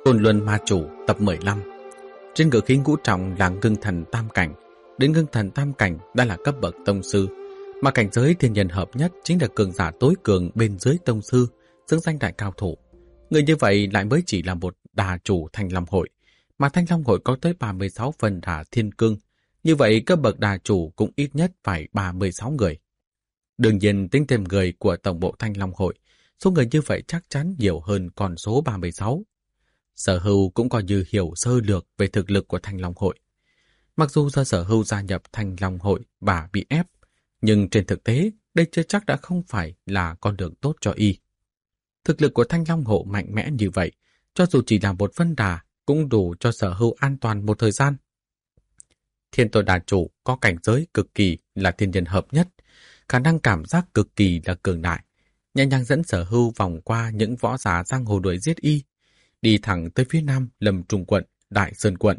Côn Luân Ma Chủ tập 15. Trên ngự khí ngũ trọng là ngưng thần tam cảnh. Đến ngưng thần tam cảnh đã là cấp bậc tông sư, mà cảnh giới thiên nhân hợp nhất chính là cường giả tối cường bên dưới tông sư, xứng danh đại cao thủ. Người như vậy lại mới chỉ là một đà chủ Thanh Long Hội, mà Thanh Long Hội có tới 36 phần đà thiên cương. Như vậy cấp bậc đà chủ cũng ít nhất phải 36 người. Đương nhiên tính thêm người của tổng bộ Thanh Long Hội, số người như vậy chắc chắn nhiều hơn con số 36. Sở Hưu cũng coi như hiểu sơ lược về thực lực của Thanh Long Hội. Mặc dù do Sở Hưu gia nhập Thanh Long Hội và bị ép, nhưng trên thực tế đây chưa chắc đã không phải là con đường tốt cho y. Thực lực của Thanh Long Hội mạnh mẽ như vậy, cho dù chỉ là một phân đà cũng đủ cho Sở Hưu an toàn một thời gian. Thiên Tội Đà Chủ có cảnh giới cực kỳ là thiên nhân hợp nhất, khả năng cảm giác cực kỳ là cường đại, nhẹ nhàng dẫn Sở Hưu vòng qua những võ giả giang hồ đuổi giết y, đi thẳng tới phía nam Lâm Trung quận, Đại Sơn quận.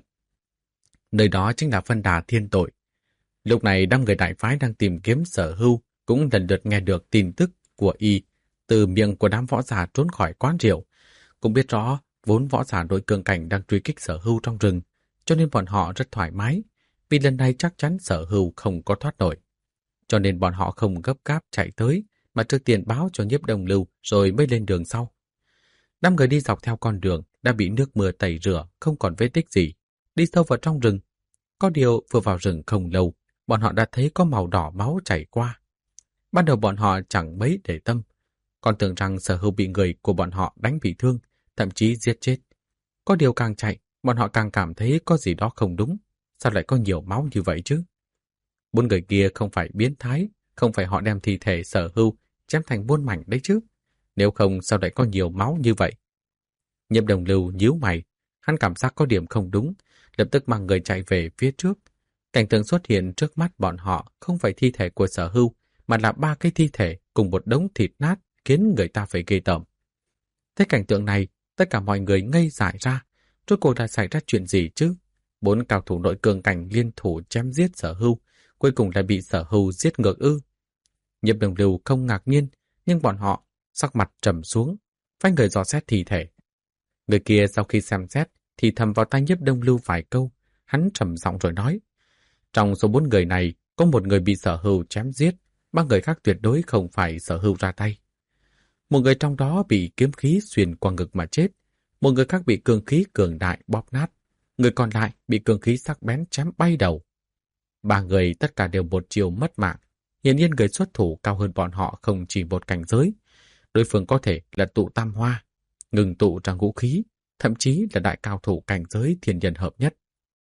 Nơi đó chính là phân đà Thiên Tội. Lúc này 5 người đại phái đang tìm kiếm Sở Hưu cũng lần lượt nghe được tin tức của y từ miệng của đám võ giả trốn khỏi quán rượu, cũng biết rõ vốn võ giả đội cường cảnh đang truy kích Sở Hưu trong rừng, cho nên bọn họ rất thoải mái, vì lần này chắc chắn Sở Hưu không có thoát nổi. Cho nên bọn họ không gấp gáp chạy tới, mà trước tiên báo cho Nhiếp Đồng Lưu rồi mới lên đường sau. 5 người đi dọc theo con đường đã bị nước mưa tẩy rửa, không còn vết tích gì, đi sâu vào trong rừng. Có điều vừa vào rừng không lâu, bọn họ đã thấy có màu đỏ máu chảy qua. Ban đầu bọn họ chẳng mấy để tâm, còn tưởng rằng Sở Hưu bị người của bọn họ đánh bị thương, thậm chí giết chết. Có điều càng chạy, bọn họ càng cảm thấy có gì đó không đúng. Sao lại có nhiều máu như vậy chứ? 4 người kia không phải biến thái, không phải họ đem thi thể Sở Hưu chém thành muôn mảnh đấy chứ. Nếu không sao lại có nhiều máu như vậy? Nhiếp Đồng Lưu nhíu mày, hắn cảm giác có điểm không đúng, lập tức mang người chạy về phía trước. Cảnh tượng xuất hiện trước mắt bọn họ không phải thi thể của Sở Hưu, mà là 3 cái thi thể cùng một đống thịt nát khiến người ta phải ghê tởm. Thấy cảnh tượng này, tất cả mọi người ngây dại ra. Rốt cuộc đã xảy ra chuyện gì chứ? 4 cao thủ nội cường cảnh liên thủ chém giết Sở Hưu, cuối cùng lại bị Sở Hưu giết ngược ư? Nhiếp Đồng Lưu không ngạc nhiên, nhưng bọn họ sắc mặt trầm xuống, phái người dò xét thi thể. Người kia sau khi xem xét thì thầm vào tai Nhiếp Đồng Lưu vài câu, hắn trầm giọng rồi nói: trong số 4 người này, có một người bị Sở Hưu chém giết, 3 người khác tuyệt đối không phải Sở Hưu ra tay. Một người trong đó bị kiếm khí xuyên qua ngực mà chết, một người khác bị cường khí cường đại bóp nát, người còn lại bị cường khí sắc bén chém bay đầu. 3 người tất cả đều một chiều mất mạng. Hiển nhiên người xuất thủ cao hơn bọn họ không chỉ một cảnh giới. Đối phương có thể là tụ tam hoa, ngừng tụ ra ngũ khí, thậm chí là đại cao thủ cảnh giới thiên nhân hợp nhất.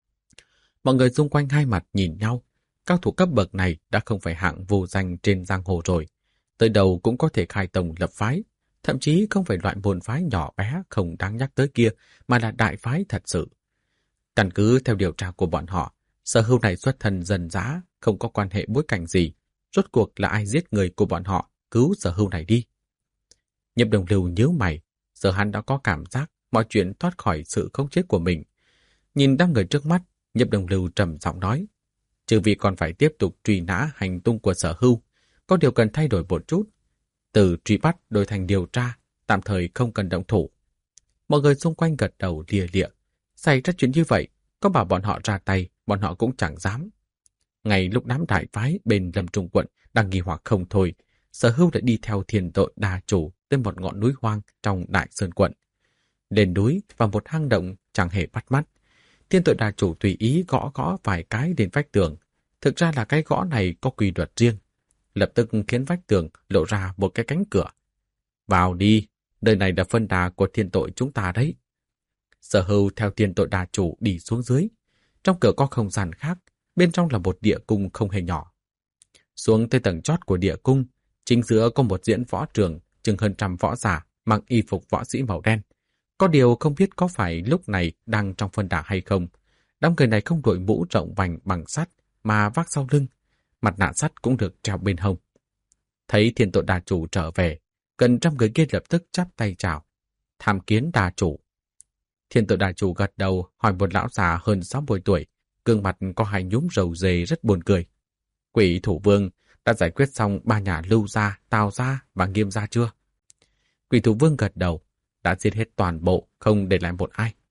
Mọi người xung quanh hai mặt nhìn nhau. Cao thủ cấp bậc này đã không phải hạng vô danh trên giang hồ rồi. Tới đầu cũng có thể khai tông lập phái, thậm chí không phải loại môn phái nhỏ bé không đáng nhắc tới kia, mà là đại phái thật sự. Căn cứ theo điều tra của bọn họ, Sở Hưu này xuất thân dân dã, không có quan hệ bối cảnh gì. Rốt cuộc là ai giết người của bọn họ, cứu Sở Hưu này đi? Nhiếp Đồng Lưu nhíu mày, giờ hắn đã có cảm giác mọi chuyện thoát khỏi sự khống chế của mình. Nhìn 5 người trước mắt, Nhiếp Đồng Lưu trầm giọng nói: trừ vì còn phải tiếp tục truy nã hành tung của Sở Hưu, có điều cần thay đổi một chút. Từ truy bắt đổi thành điều tra, tạm thời không cần động thủ. Mọi người xung quanh gật đầu lìa lịa. Xảy ra chuyện như vậy, có bảo bọn họ ra tay, bọn họ cũng chẳng dám. Ngay lúc đám đại phái bên Lâm Trung quận đang nghi hoặc không thôi, Sở Hưu đã đi theo Thiên Tội Đà Chủ tới một ngọn núi hoang trong Đại Sơn quận. Lên núi vào một hang động chẳng hề bắt mắt. Thiên Tội Đà Chủ tùy ý gõ gõ vài cái lên vách tường. Thực ra là cái gõ này có quy luật riêng, lập tức khiến vách tường lộ ra một cái cánh cửa. Vào đi, nơi này là phân đà của Thiên Tội chúng ta đấy. Sở Hưu theo Thiên Tội Đà Chủ đi xuống dưới. Trong cửa có không gian khác, bên trong là một địa cung không hề nhỏ. Xuống tới tầng chót của địa cung, chính giữa có một diễn võ trường, chừng hơn 100 võ giả mặc y phục võ sĩ màu đen. Có điều không biết có phải lúc này đang trong phân đà hay không. Đám người này không đội mũ rộng vành bằng sắt mà vác sau lưng, mặt nạ sắt cũng được treo bên hông. Thấy Thiên Tội Đà Chủ trở về, gần 100 người kia lập tức chắp tay chào: tham kiến Đà Chủ. Thiên Tội Đà Chủ gật đầu hỏi một lão già hơn 60 tuổi, gương mặt có hai nhúm râu rề rất buồn cười: Quỷ Thủ Vương đã giải quyết xong 3 nhà Lưu gia, Tào gia và Nghiêm gia chưa? Quỷ Thủ Vương gật đầu: đã giết hết toàn bộ, không để lại một ai.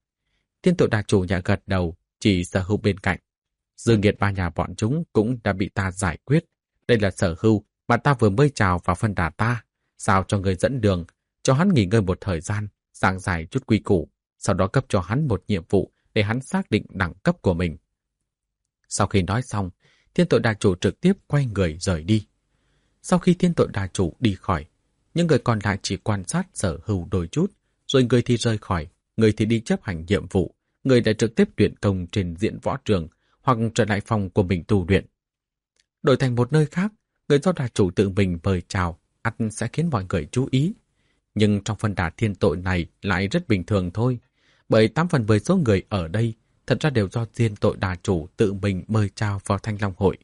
Thiên tội đà chủ nhà gật đầu, chỉ Sở Hưu bên cạnh. Dương nghiệt ba nhà bọn chúng cũng đã bị ta giải quyết. Đây là Sở Hưu mà ta vừa mới chào vào phân đà ta. Sao cho người dẫn đường, cho hắn nghỉ ngơi một thời gian, giảng giải chút quy củ, sau đó cấp cho hắn một nhiệm vụ để hắn xác định đẳng cấp của mình. Sau khi nói xong, thiên tội đà chủ trực tiếp quay người rời đi. Sau khi thiên tội đà chủ đi khỏi, những người còn lại chỉ quan sát Sở Hưu đôi chút, rồi người thì rời khỏi, người thì đi chấp hành nhiệm vụ, người lại trực tiếp luyện công trên diễn võ trường hoặc trở lại phòng của mình tu luyện. Đổi thành một nơi khác, người do đà chủ tự mình mời chào, ắt sẽ khiến mọi người chú ý. Nhưng trong phân đà thiên tội này lại rất bình thường thôi, bởi 8/10 số người ở đây thật ra đều do thiên tội đà chủ tự mình mời chào vào Thanh Long hội.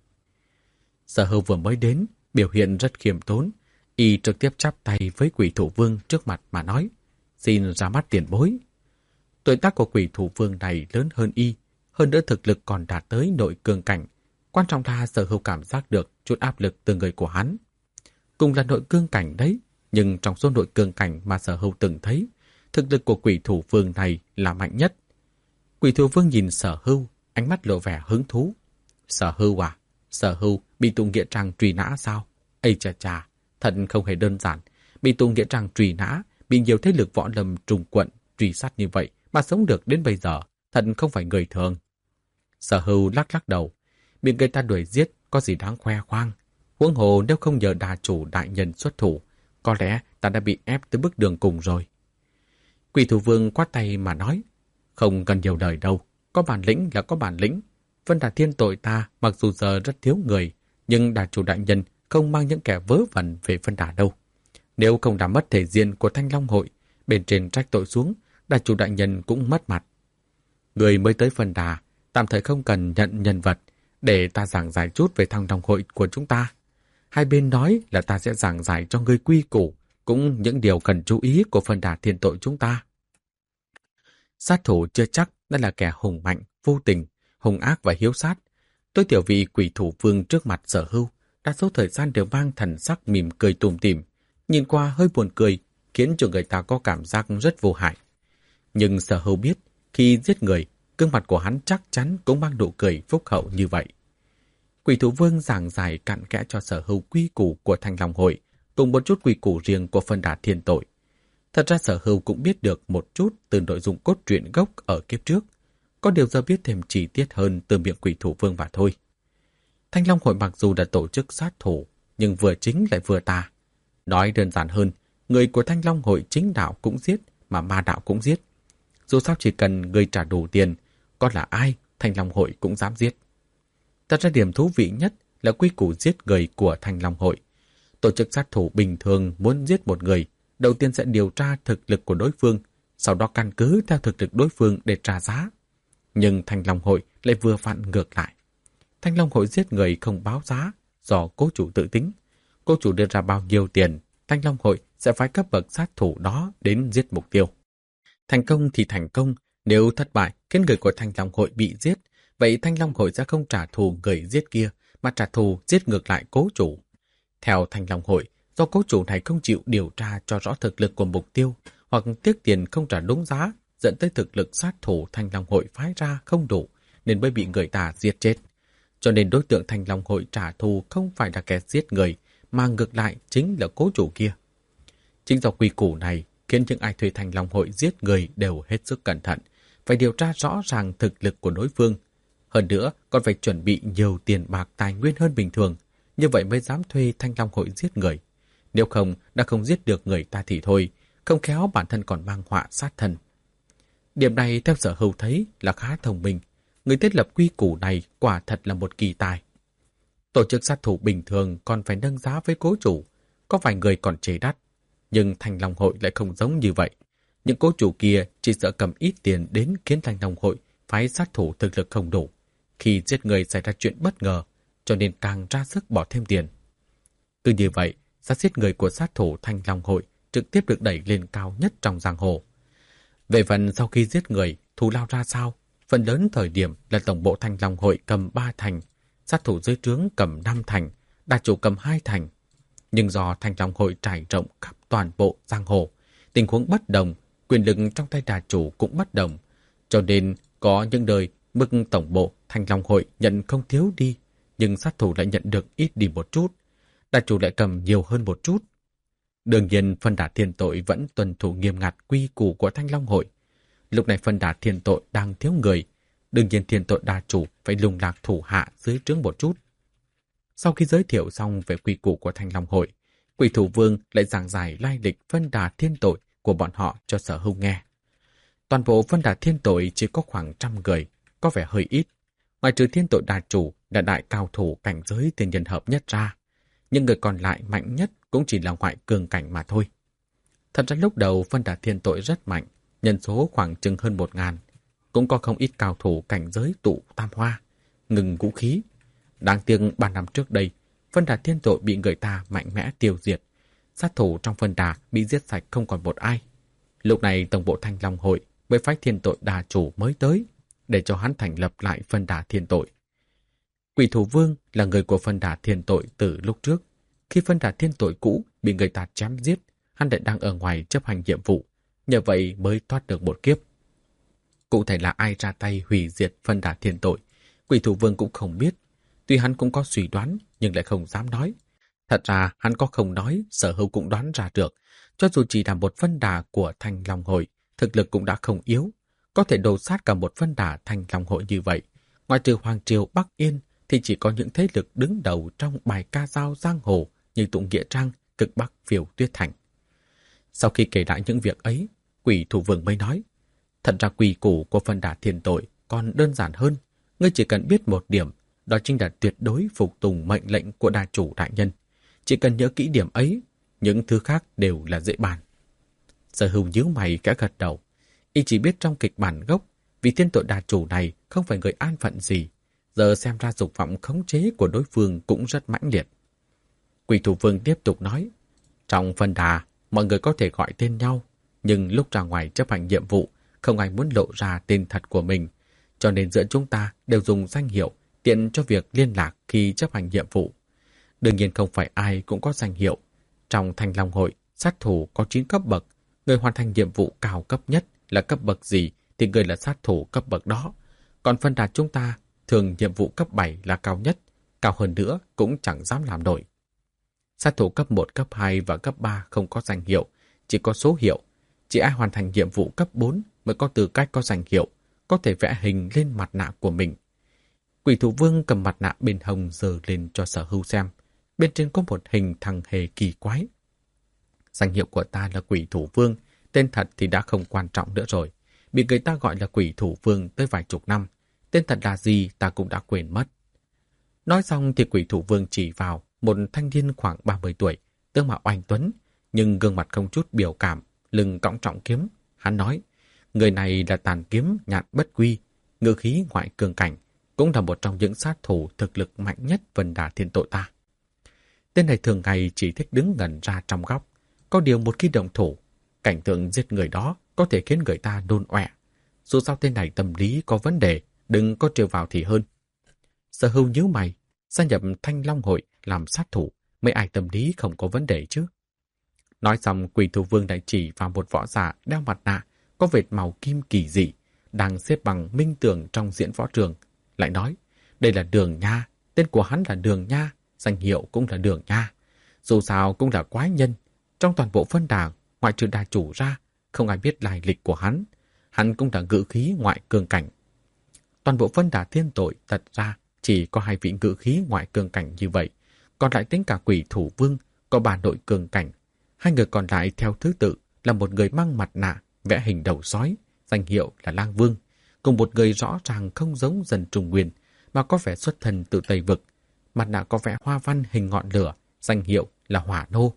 Sở Hưu vừa mới đến, biểu hiện rất khiêm tốn, y trực tiếp chắp tay với Quỷ Thủ Vương trước mặt mà nói, xin ra mắt tiền bối. Tuổi tác của Quỷ Thủ Vương này lớn hơn y, hơn nữa thực lực còn đạt tới nội cương cảnh. Quan trọng là Sở Hưu cảm giác được chút áp lực từ người của hắn. Cùng là nội cương cảnh đấy, nhưng trong số nội cương cảnh mà Sở Hưu từng thấy, thực lực của Quỷ Thủ Vương này là mạnh nhất. Quỷ Thủ Vương nhìn Sở Hưu, ánh mắt lộ vẻ hứng thú. Sở Hưu à? Sở Hưu bị tù nghĩa trang truy nã sao? Ây chà chà, thật không hề đơn giản. Bị tù nghĩa trang truy nã, bị nhiều thế lực võ lâm trùng quận truy sát như vậy mà sống được đến bây giờ, thật không phải người thường. Sở Hưu lắc lắc đầu, bị người ta đuổi giết có gì đáng khoe khoang. Huống hồ nếu không nhờ đà chủ đại nhân xuất thủ, có lẽ ta đã bị ép tới bước đường cùng rồi. Quỷ Thủ Vương quát tay mà nói, không cần nhiều lời đâu, có bản lĩnh là có bản lĩnh. Vân đà thiên tội ta mặc dù giờ rất thiếu người, nhưng đà chủ đại nhân không mang những kẻ vớ vẩn về phân đà đâu. Nếu không làm mất thể diện của Thanh Long hội, bên trên trách tội xuống, đà chủ đại nhân cũng mất mặt. Người mới tới phân đà, tạm thời không cần nhận nhân vật, để ta giảng giải chút về Thanh Long hội của chúng ta. Hai bên nói là ta sẽ giảng giải cho người quy củ, cũng những điều cần chú ý của phân đà thiên tội chúng ta. Sát thủ chưa chắc đã là kẻ hùng mạnh, vô tình, hung ác và hiếu sát. Tôi tiểu vị Quỷ Thủ Vương trước mặt Sở Hưu, đa số thời gian đều mang thần sắc mỉm cười tủm tỉm, nhìn qua hơi buồn cười, khiến cho người ta có cảm giác rất vô hại. Nhưng Sở Hưu biết, khi giết người, gương mặt của hắn chắc chắn cũng mang nụ cười phúc hậu như vậy. Quỷ Thủ Vương giảng giải cặn kẽ cho Sở Hưu quy củ của Thanh Long hội, cùng một chút quy củ riêng của phân đà thiên tội. Thật ra Sở Hưu cũng biết được một chút từ nội dung cốt truyện gốc ở kiếp trước, có điều giờ biết thêm chi tiết hơn từ miệng Quỷ Thủ Vương mà thôi. Thanh Long hội mặc dù đã tổ chức sát thủ, nhưng vừa chính lại vừa tà. Nói đơn giản hơn, người của Thanh Long hội chính đạo cũng giết, mà ma đạo cũng giết. Dù sao chỉ cần người trả đủ tiền, có là ai, Thanh Long hội cũng dám giết. Thật ra điểm thú vị nhất là quy củ giết người của Thanh Long hội. Tổ chức sát thủ bình thường muốn giết một người, đầu tiên sẽ điều tra thực lực của đối phương, sau đó căn cứ theo thực lực đối phương để trả giá. Nhưng Thanh Long hội lại vừa vặn ngược lại. Thanh Long hội giết người không báo giá, do cố chủ tự tính. Cố chủ đưa ra bao nhiêu tiền, Thanh Long hội sẽ phái cấp bậc sát thủ đó đến giết mục tiêu. Thành công thì thành công, nếu thất bại khiến người của Thanh Long hội bị giết, vậy Thanh Long hội sẽ không trả thù người giết kia, mà trả thù giết ngược lại cố chủ. Theo Thanh Long hội, do cố chủ này không chịu điều tra cho rõ thực lực của mục tiêu, hoặc tiếc tiền không trả đúng giá, dẫn tới thực lực sát thủ Thanh Long hội phái ra không đủ, nên mới bị người ta giết chết. Cho nên đối tượng Thanh Long hội trả thù không phải là kẻ giết người, mà ngược lại chính là cố chủ kia. Chính do quy củ này khiến những ai thuê Thanh Long hội giết người đều hết sức cẩn thận, phải điều tra rõ ràng thực lực của đối phương. Hơn nữa còn phải chuẩn bị nhiều tiền bạc tài nguyên hơn bình thường, như vậy mới dám thuê Thanh Long hội giết người. Nếu không, đã không giết được người ta thì thôi, không khéo bản thân còn mang họa sát thân. Điểm này theo Sở Hưu thấy là khá thông minh. Người thiết lập quy củ này quả thật là một kỳ tài. Tổ chức sát thủ bình thường còn phải nâng giá với cố chủ, có vài người còn chê đắt. Nhưng Thanh Long hội lại không giống như vậy. Những cố chủ kia chỉ sợ cầm ít tiền đến khiến Thanh Long hội phái sát thủ thực lực không đủ. Khi giết người xảy ra chuyện bất ngờ, cho nên càng ra sức bỏ thêm tiền. Cứ như vậy, giá giết người của sát thủ Thanh Long hội trực tiếp được đẩy lên cao nhất trong giang hồ. Về phần sau khi giết người, thù lao ra sao? Phần lớn thời điểm là tổng bộ Thanh Long hội cầm 3 thành, sát thủ dưới trướng cầm 5 thành, đà chủ cầm 2 thành. Nhưng do Thanh Long hội trải rộng khắp toàn bộ giang hồ, tình huống bất đồng, quyền lực trong tay đà chủ cũng bất đồng, Cho nên có những đời mức tổng bộ Thanh Long Hội nhận không thiếu đi, nhưng sát thủ lại nhận được ít đi một chút, đại chủ lại cầm nhiều hơn một chút. Đương nhiên phân đà thiên tội vẫn tuân thủ nghiêm ngặt quy củ của Thanh Long Hội. Lúc này phân đà thiên tội đang thiếu người, đương nhiên thiên tội đà chủ phải lùng lạc thủ hạ dưới trướng một chút. Sau khi giới thiệu xong về quy củ của Thanh Long Hội, Quỷ Thủ Vương lại giảng giải lai lịch phân đà thiên tội của bọn họ cho Sở Hưu nghe. Toàn bộ phân đà thiên tội chỉ có khoảng 100 người, có vẻ hơi ít. Ngoài trừ thiên tội đà chủ là đại cao thủ cảnh giới thiên nhân hợp nhất ra, những người còn lại mạnh nhất cũng chỉ là ngoại cường cảnh mà thôi. Thật ra lúc đầu phân đà thiên tội rất mạnh, nhân số khoảng chừng hơn 1.000, cũng có không ít cao thủ cảnh giới tụ tam hoa, ngừng vũ khí. Đáng tiếc 3 năm trước đây, phân đà thiên tội bị người ta mạnh mẽ tiêu diệt, sát thủ trong phân đà bị giết sạch không còn một ai. Lúc này tổng bộ Thanh Long Hội mới phái thiên tội đà chủ mới tới, để cho hắn thành lập lại phân đà thiên tội. Quỷ Thủ Vương là người của phân đà thiên tội từ lúc trước. Khi phân đà thiên tội cũ bị người ta chém giết, hắn lại đang ở ngoài chấp hành nhiệm vụ, nhờ vậy mới thoát được một kiếp. Cụ thể là ai ra tay hủy diệt phân đà thiên tội, Quỷ Thủ Vương cũng không biết. Tuy hắn cũng có suy đoán, nhưng lại không dám nói. Thật ra hắn có không nói, Sở Hưu cũng đoán ra được. Cho dù chỉ là một phân đà của Thanh Long Hội, thực lực cũng đã không yếu. Có thể đồ sát cả một phân đà Thanh Long Hội như vậy. Ngoài trừ Hoàng Triều Bắc Yên, thì chỉ có những thế lực đứng đầu trong bài ca dao giang hồ như Tụng Nghĩa Trang, Cực Bắc, Phiêu Tuyết Thành. Sau khi kể lại những việc ấy, Quỷ Thủ Vương mới nói, thật ra quy củ của phân đà thiên tội còn đơn giản hơn. Ngươi chỉ cần biết một điểm, đó chính là tuyệt đối phục tùng mệnh lệnh của đà chủ đại nhân. Chỉ cần nhớ kỹ điểm ấy, những thứ khác đều là dễ bàn. Sở Hưu nhíu mày kẽ gật đầu. Y chỉ biết trong kịch bản gốc, vì thiên tội đà chủ này không phải người an phận gì, giờ xem ra dục vọng khống chế của đối phương cũng rất mãnh liệt. Quỷ Thủ Vương tiếp tục nói, trong phân đà, mọi người có thể gọi tên nhau, nhưng lúc ra ngoài chấp hành nhiệm vụ, không ai muốn lộ ra tên thật của mình, cho nên giữa chúng ta đều dùng danh hiệu tiện cho việc liên lạc khi chấp hành nhiệm vụ. Đương nhiên không phải ai cũng có danh hiệu. Trong Thanh Long Hội, sát thủ có 9 cấp bậc, người hoàn thành nhiệm vụ cao cấp nhất là cấp bậc gì thì người là sát thủ cấp bậc đó. Còn phân đà chúng ta, thường nhiệm vụ cấp 7 là cao nhất, cao hơn nữa cũng chẳng dám làm nổi. Sát thủ cấp 1, cấp 2 và cấp 3 không có danh hiệu, chỉ có số hiệu. Chỉ ai hoàn thành nhiệm vụ cấp 4 mới có tư cách có danh hiệu, có thể vẽ hình lên mặt nạ của mình. Quỷ Thủ Vương cầm mặt nạ bên hông giơ lên cho Sở Hưu xem. Bên trên có một hình thằng hề kỳ quái. Danh hiệu của ta là Quỷ Thủ Vương, tên thật thì đã không quan trọng nữa rồi. Bị người ta gọi là Quỷ Thủ Vương tới vài chục năm. Tên thật là gì ta cũng đã quên mất. Nói xong thì Quỷ Thủ Vương chỉ vào một thanh niên khoảng 30 tuổi, tướng mạo oanh tuấn, nhưng gương mặt không chút biểu cảm, lưng cõng trọng kiếm. Hắn nói, người này là Tàn Kiếm Nhạn Bất Quy, ngự khí ngoại cường cảnh, cũng là một trong những sát thủ thực lực mạnh nhất phân đà thiên tội ta. Tên này thường ngày chỉ thích đứng ngẩn ra trong góc. Có điều một khi động thủ, cảnh tượng giết người đó có thể khiến người ta đôn ọe. Dù sao tên này tâm lý có vấn đề, đừng có trêu vào thì hơn. Sở Hưu nhíu mày, gia nhập Thanh Long Hội làm sát thủ, mấy ai tâm lý không có vấn đề chứ. Nói xong, Quỷ Thủ Vương lại chỉ vào một võ giả đeo mặt nạ, có vệt màu kim kỳ dị, đang xếp bằng minh tưởng trong diễn võ trường. Lại nói, đây là Đường Nha, tên của hắn là Đường Nha, danh hiệu cũng là Đường Nha. Dù sao cũng là quái nhân, trong toàn bộ phân đà, ngoại trừ đà chủ ra, không ai biết lai lịch của hắn. Hắn cũng là ngự khí ngoại cường cảnh. Toàn bộ phân đà thiên tội thật ra chỉ có 2 vị ngự khí ngoại cường cảnh như vậy, còn lại tính cả Quỷ Thủ Vương có 3 nội cường cảnh. 2 người còn lại theo thứ tự là một người mang mặt nạ, vẽ hình đầu sói, danh hiệu là Lang Vương, cùng một người rõ ràng không giống Dân Trung Nguyên mà có vẻ xuất thân từ Tây Vực. Mặt nạ có vẽ hoa văn hình ngọn lửa, danh hiệu là Hỏa Nô.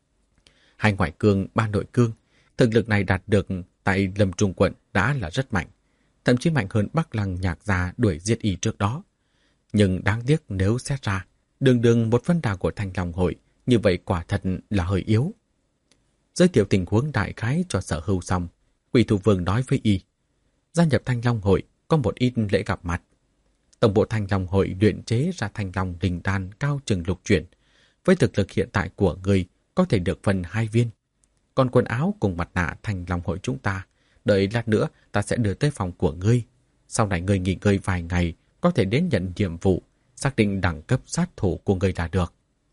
2 ngoại cương, 3 nội cương, thực lực này đạt được tại Lâm Trung quận đã là rất mạnh, thậm chí mạnh hơn Bắc Lăng Nhạc Gia đuổi giết y trước đó. Nhưng đáng tiếc nếu xét ra, đường một phân đà của Thanh Long Hội, như vậy quả thật là hơi yếu. Giới thiệu tình huống đại khái cho Sở Hưu xong, Quỷ Thủ Vương nói với y, gia nhập Thanh Long Hội có một ít lễ gặp mặt. Tổng bộ Thanh Long Hội luyện chế ra Thanh Long Đình Đan cao chừng lục chuyển. Với thực lực hiện tại của người, có thể được phân 2 viên. Còn quần áo cùng mặt nạ Thanh Long Hội chúng ta Đợi lát nữa ta sẽ đưa tới phòng của ngươi. Sau này ngươi nghỉ ngơi vài ngày, có thể đến nhận nhiệm vụ, xác định đẳng cấp sát thủ của ngươi là được.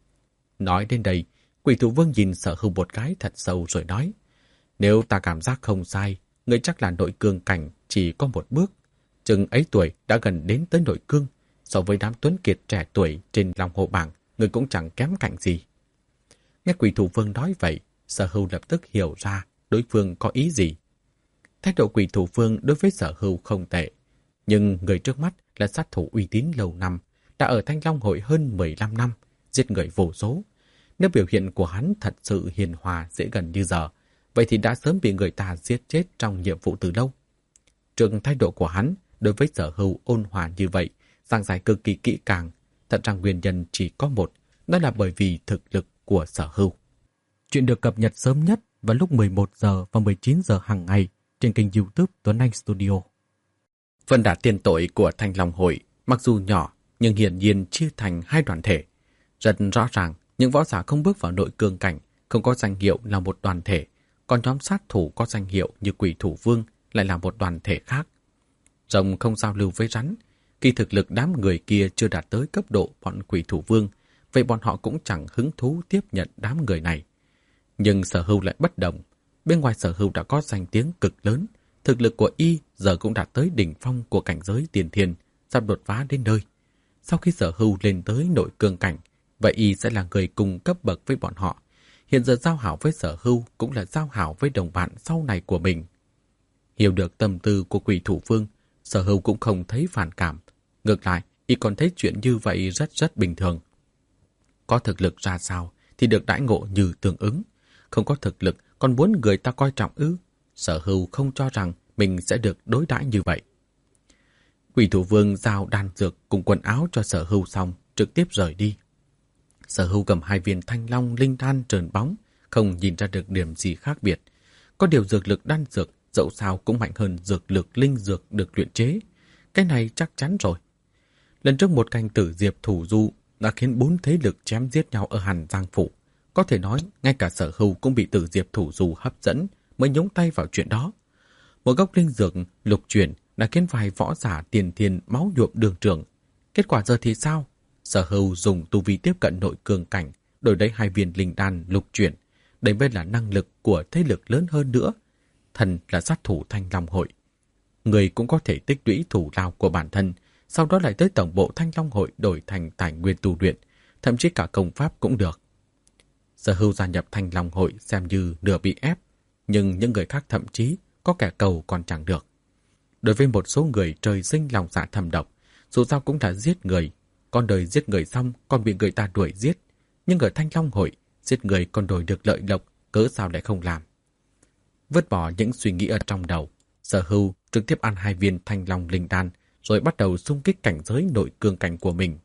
Nói đến đây, Quỷ Thủ Vương nhìn Sở Hưu một cái thật sâu rồi nói, nếu ta cảm giác không sai, ngươi chắc là nội cương cảnh chỉ có một bước. Chừng ấy tuổi đã gần đến tới nội cương, so với đám tuấn kiệt trẻ tuổi trên Long Hồ bảng, ngươi cũng chẳng kém cạnh gì. Nghe Quỷ Thủ Vương nói vậy, Sở Hưu lập tức hiểu ra đối phương có ý gì. Thái độ Quỷ Thủ Vương đối với Sở Hưu không tệ, nhưng người trước mắt là sát thủ uy tín lâu năm, đã ở Thanh Long Hội hơn 15 năm, giết người vô số. Nếu biểu hiện của hắn thật sự hiền hòa dễ gần như giờ, vậy thì đã sớm bị người ta giết chết trong nhiệm vụ từ lâu. Trước thái độ của hắn đối với Sở Hưu ôn hòa như vậy, giảng giải cực kỳ kỹ càng, thật ra nguyên nhân chỉ có một, đó là bởi vì thực lực của Sở Hưu. Chuyện được cập nhật sớm nhất vào lúc 11 giờ và 19 giờ hàng ngày trên kênh YouTube Tuấn Anh Studio. Phần đả tiền tội của Thanh Long Hội mặc dù nhỏ nhưng hiển nhiên chia thành hai đoàn thể. Rất rõ ràng, những võ giả không bước vào nội cương cảnh, không có danh hiệu là một đoàn thể, còn nhóm sát thủ có danh hiệu như Quỷ Thủ Vương lại là một đoàn thể khác. Rồng không giao lưu với rắn, khi thực lực đám người kia chưa đạt tới cấp độ bọn Quỷ Thủ Vương, vậy bọn họ cũng chẳng hứng thú tiếp nhận đám người này. Nhưng Sở Hưu lại bất đồng. Bên ngoài Sở Hưu đã có danh tiếng cực lớn, thực lực của y giờ cũng đạt tới đỉnh phong của cảnh giới tiền thiên, sắp đột phá đến nơi. Sau khi Sở Hưu lên tới nội cương cảnh, vậy y sẽ là người cùng cấp bậc với bọn họ. Hiện giờ giao hảo với Sở Hưu cũng là giao hảo với đồng bạn sau này của mình. Hiểu được tâm tư của Quỷ Thủ Vương, Sở Hưu cũng không thấy phản cảm. Ngược lại, y còn thấy chuyện như vậy rất bình thường. Có thực lực ra sao thì được đãi ngộ như tương ứng. Không có thực lực còn muốn người ta coi trọng ư? Sở Hưu không cho rằng mình sẽ được đối đãi như vậy. Quỷ Thủ Vương giao đan dược cùng quần áo cho Sở Hưu xong, trực tiếp rời đi. Sở Hưu cầm 2 viên thanh long linh đan trơn bóng, không nhìn ra được điểm gì khác biệt. Có điều dược lực đan dược dẫu sao cũng mạnh hơn dược lực linh dược được luyện chế. Cái này chắc chắn rồi. Lần trước một canh tử diệp thủ du đã khiến 4 thế lực chém giết nhau ở Hàn Giang Phủ. Có thể nói, ngay cả Sở Hưu cũng bị tử diệp thủ du hấp dẫn mới nhúng tay vào chuyện đó. Một gốc linh dược lục chuyển đã khiến vài võ giả tiền thiên máu nhuộm đường trường. Kết quả giờ thì sao? Sở Hưu dùng tu vi tiếp cận nội cương cảnh, đổi lấy 2 viên linh đan lục chuyển. Đây mới là năng lực của thế lực lớn hơn nữa. Thần là sát thủ Thanh Long Hội. Người cũng có thể tích lũy thủ lao của bản thân, sau đó lại tới tổng bộ Thanh Long Hội đổi thành tài nguyên tu luyện, thậm chí cả công pháp cũng được. Sở Hưu gia nhập Thanh Long Hội xem như nửa bị ép, nhưng những người khác thậm chí có kẻ cầu còn chẳng được. Đối với một số người trời sinh lòng dạ thầm độc, dù sao cũng đã giết người, con đời giết người xong còn bị người ta đuổi giết. Nhưng ở Thanh Long Hội, giết người còn đổi được lợi lộc, cớ sao lại không làm? Vứt bỏ những suy nghĩ ở trong đầu, Sở Hưu trực tiếp ăn 2 viên thanh long linh đan, rồi bắt đầu xung kích cảnh giới nội cương cảnh của mình.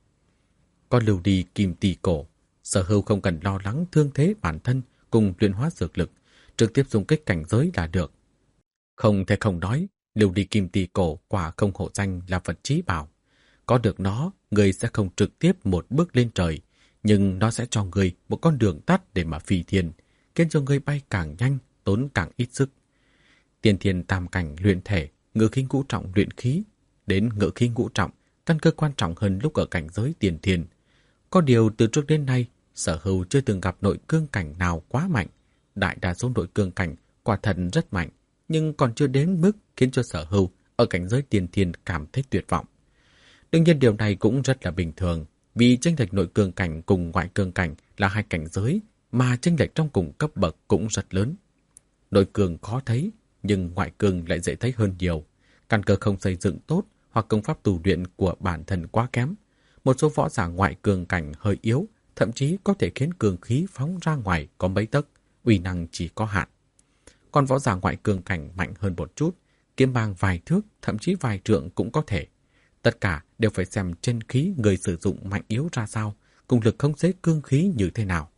Có lưu đi kim tỳ cổ, Sở Hưu không cần lo lắng thương thế bản thân cùng luyện hóa dược lực, trực tiếp xung kích cảnh giới là được. Không thể không nói, lưu đi kim tỳ cổ quả không hổ danh là vật chí bảo. Có được nó, người sẽ không trực tiếp một bước lên trời, nhưng nó sẽ cho người một con đường tắt để mà phi thiên, khiến cho người bay càng nhanh, tốn càng ít sức. Tiên thiên tam cảnh luyện thể, ngự khí ngũ trọng luyện khí, đến ngự khí ngũ trọng, căn cơ quan trọng hơn lúc ở cảnh giới tiền thiên. Có điều từ trước đến nay, Sở Hưu chưa từng gặp nội cương cảnh nào quá mạnh. Đại đa số nội cương cảnh quả thật rất mạnh, nhưng còn chưa đến mức khiến cho Sở Hưu ở cảnh giới tiền thiên cảm thấy tuyệt vọng. Đương nhiên điều này cũng rất là bình thường, vì chênh lệch nội cương cảnh cùng ngoại cương cảnh là hai cảnh giới mà chênh lệch trong cùng cấp bậc cũng rất lớn. Nội cương khó thấy, nhưng ngoại cương lại dễ thấy hơn nhiều. Căn cơ không xây dựng tốt hoặc công pháp tu luyện của bản thân quá kém. Một số võ giả ngoại cương cảnh hơi yếu, thậm chí có thể khiến cương khí phóng ra ngoài có mấy tấc, uy năng chỉ có hạn. Còn võ giả ngoại cương cảnh mạnh hơn một chút, kiếm bang vài thước, thậm chí vài trượng cũng có thể. Tất cả đều phải xem chân khí người sử dụng mạnh yếu ra sao, cùng lực khống chế cương khí như thế nào.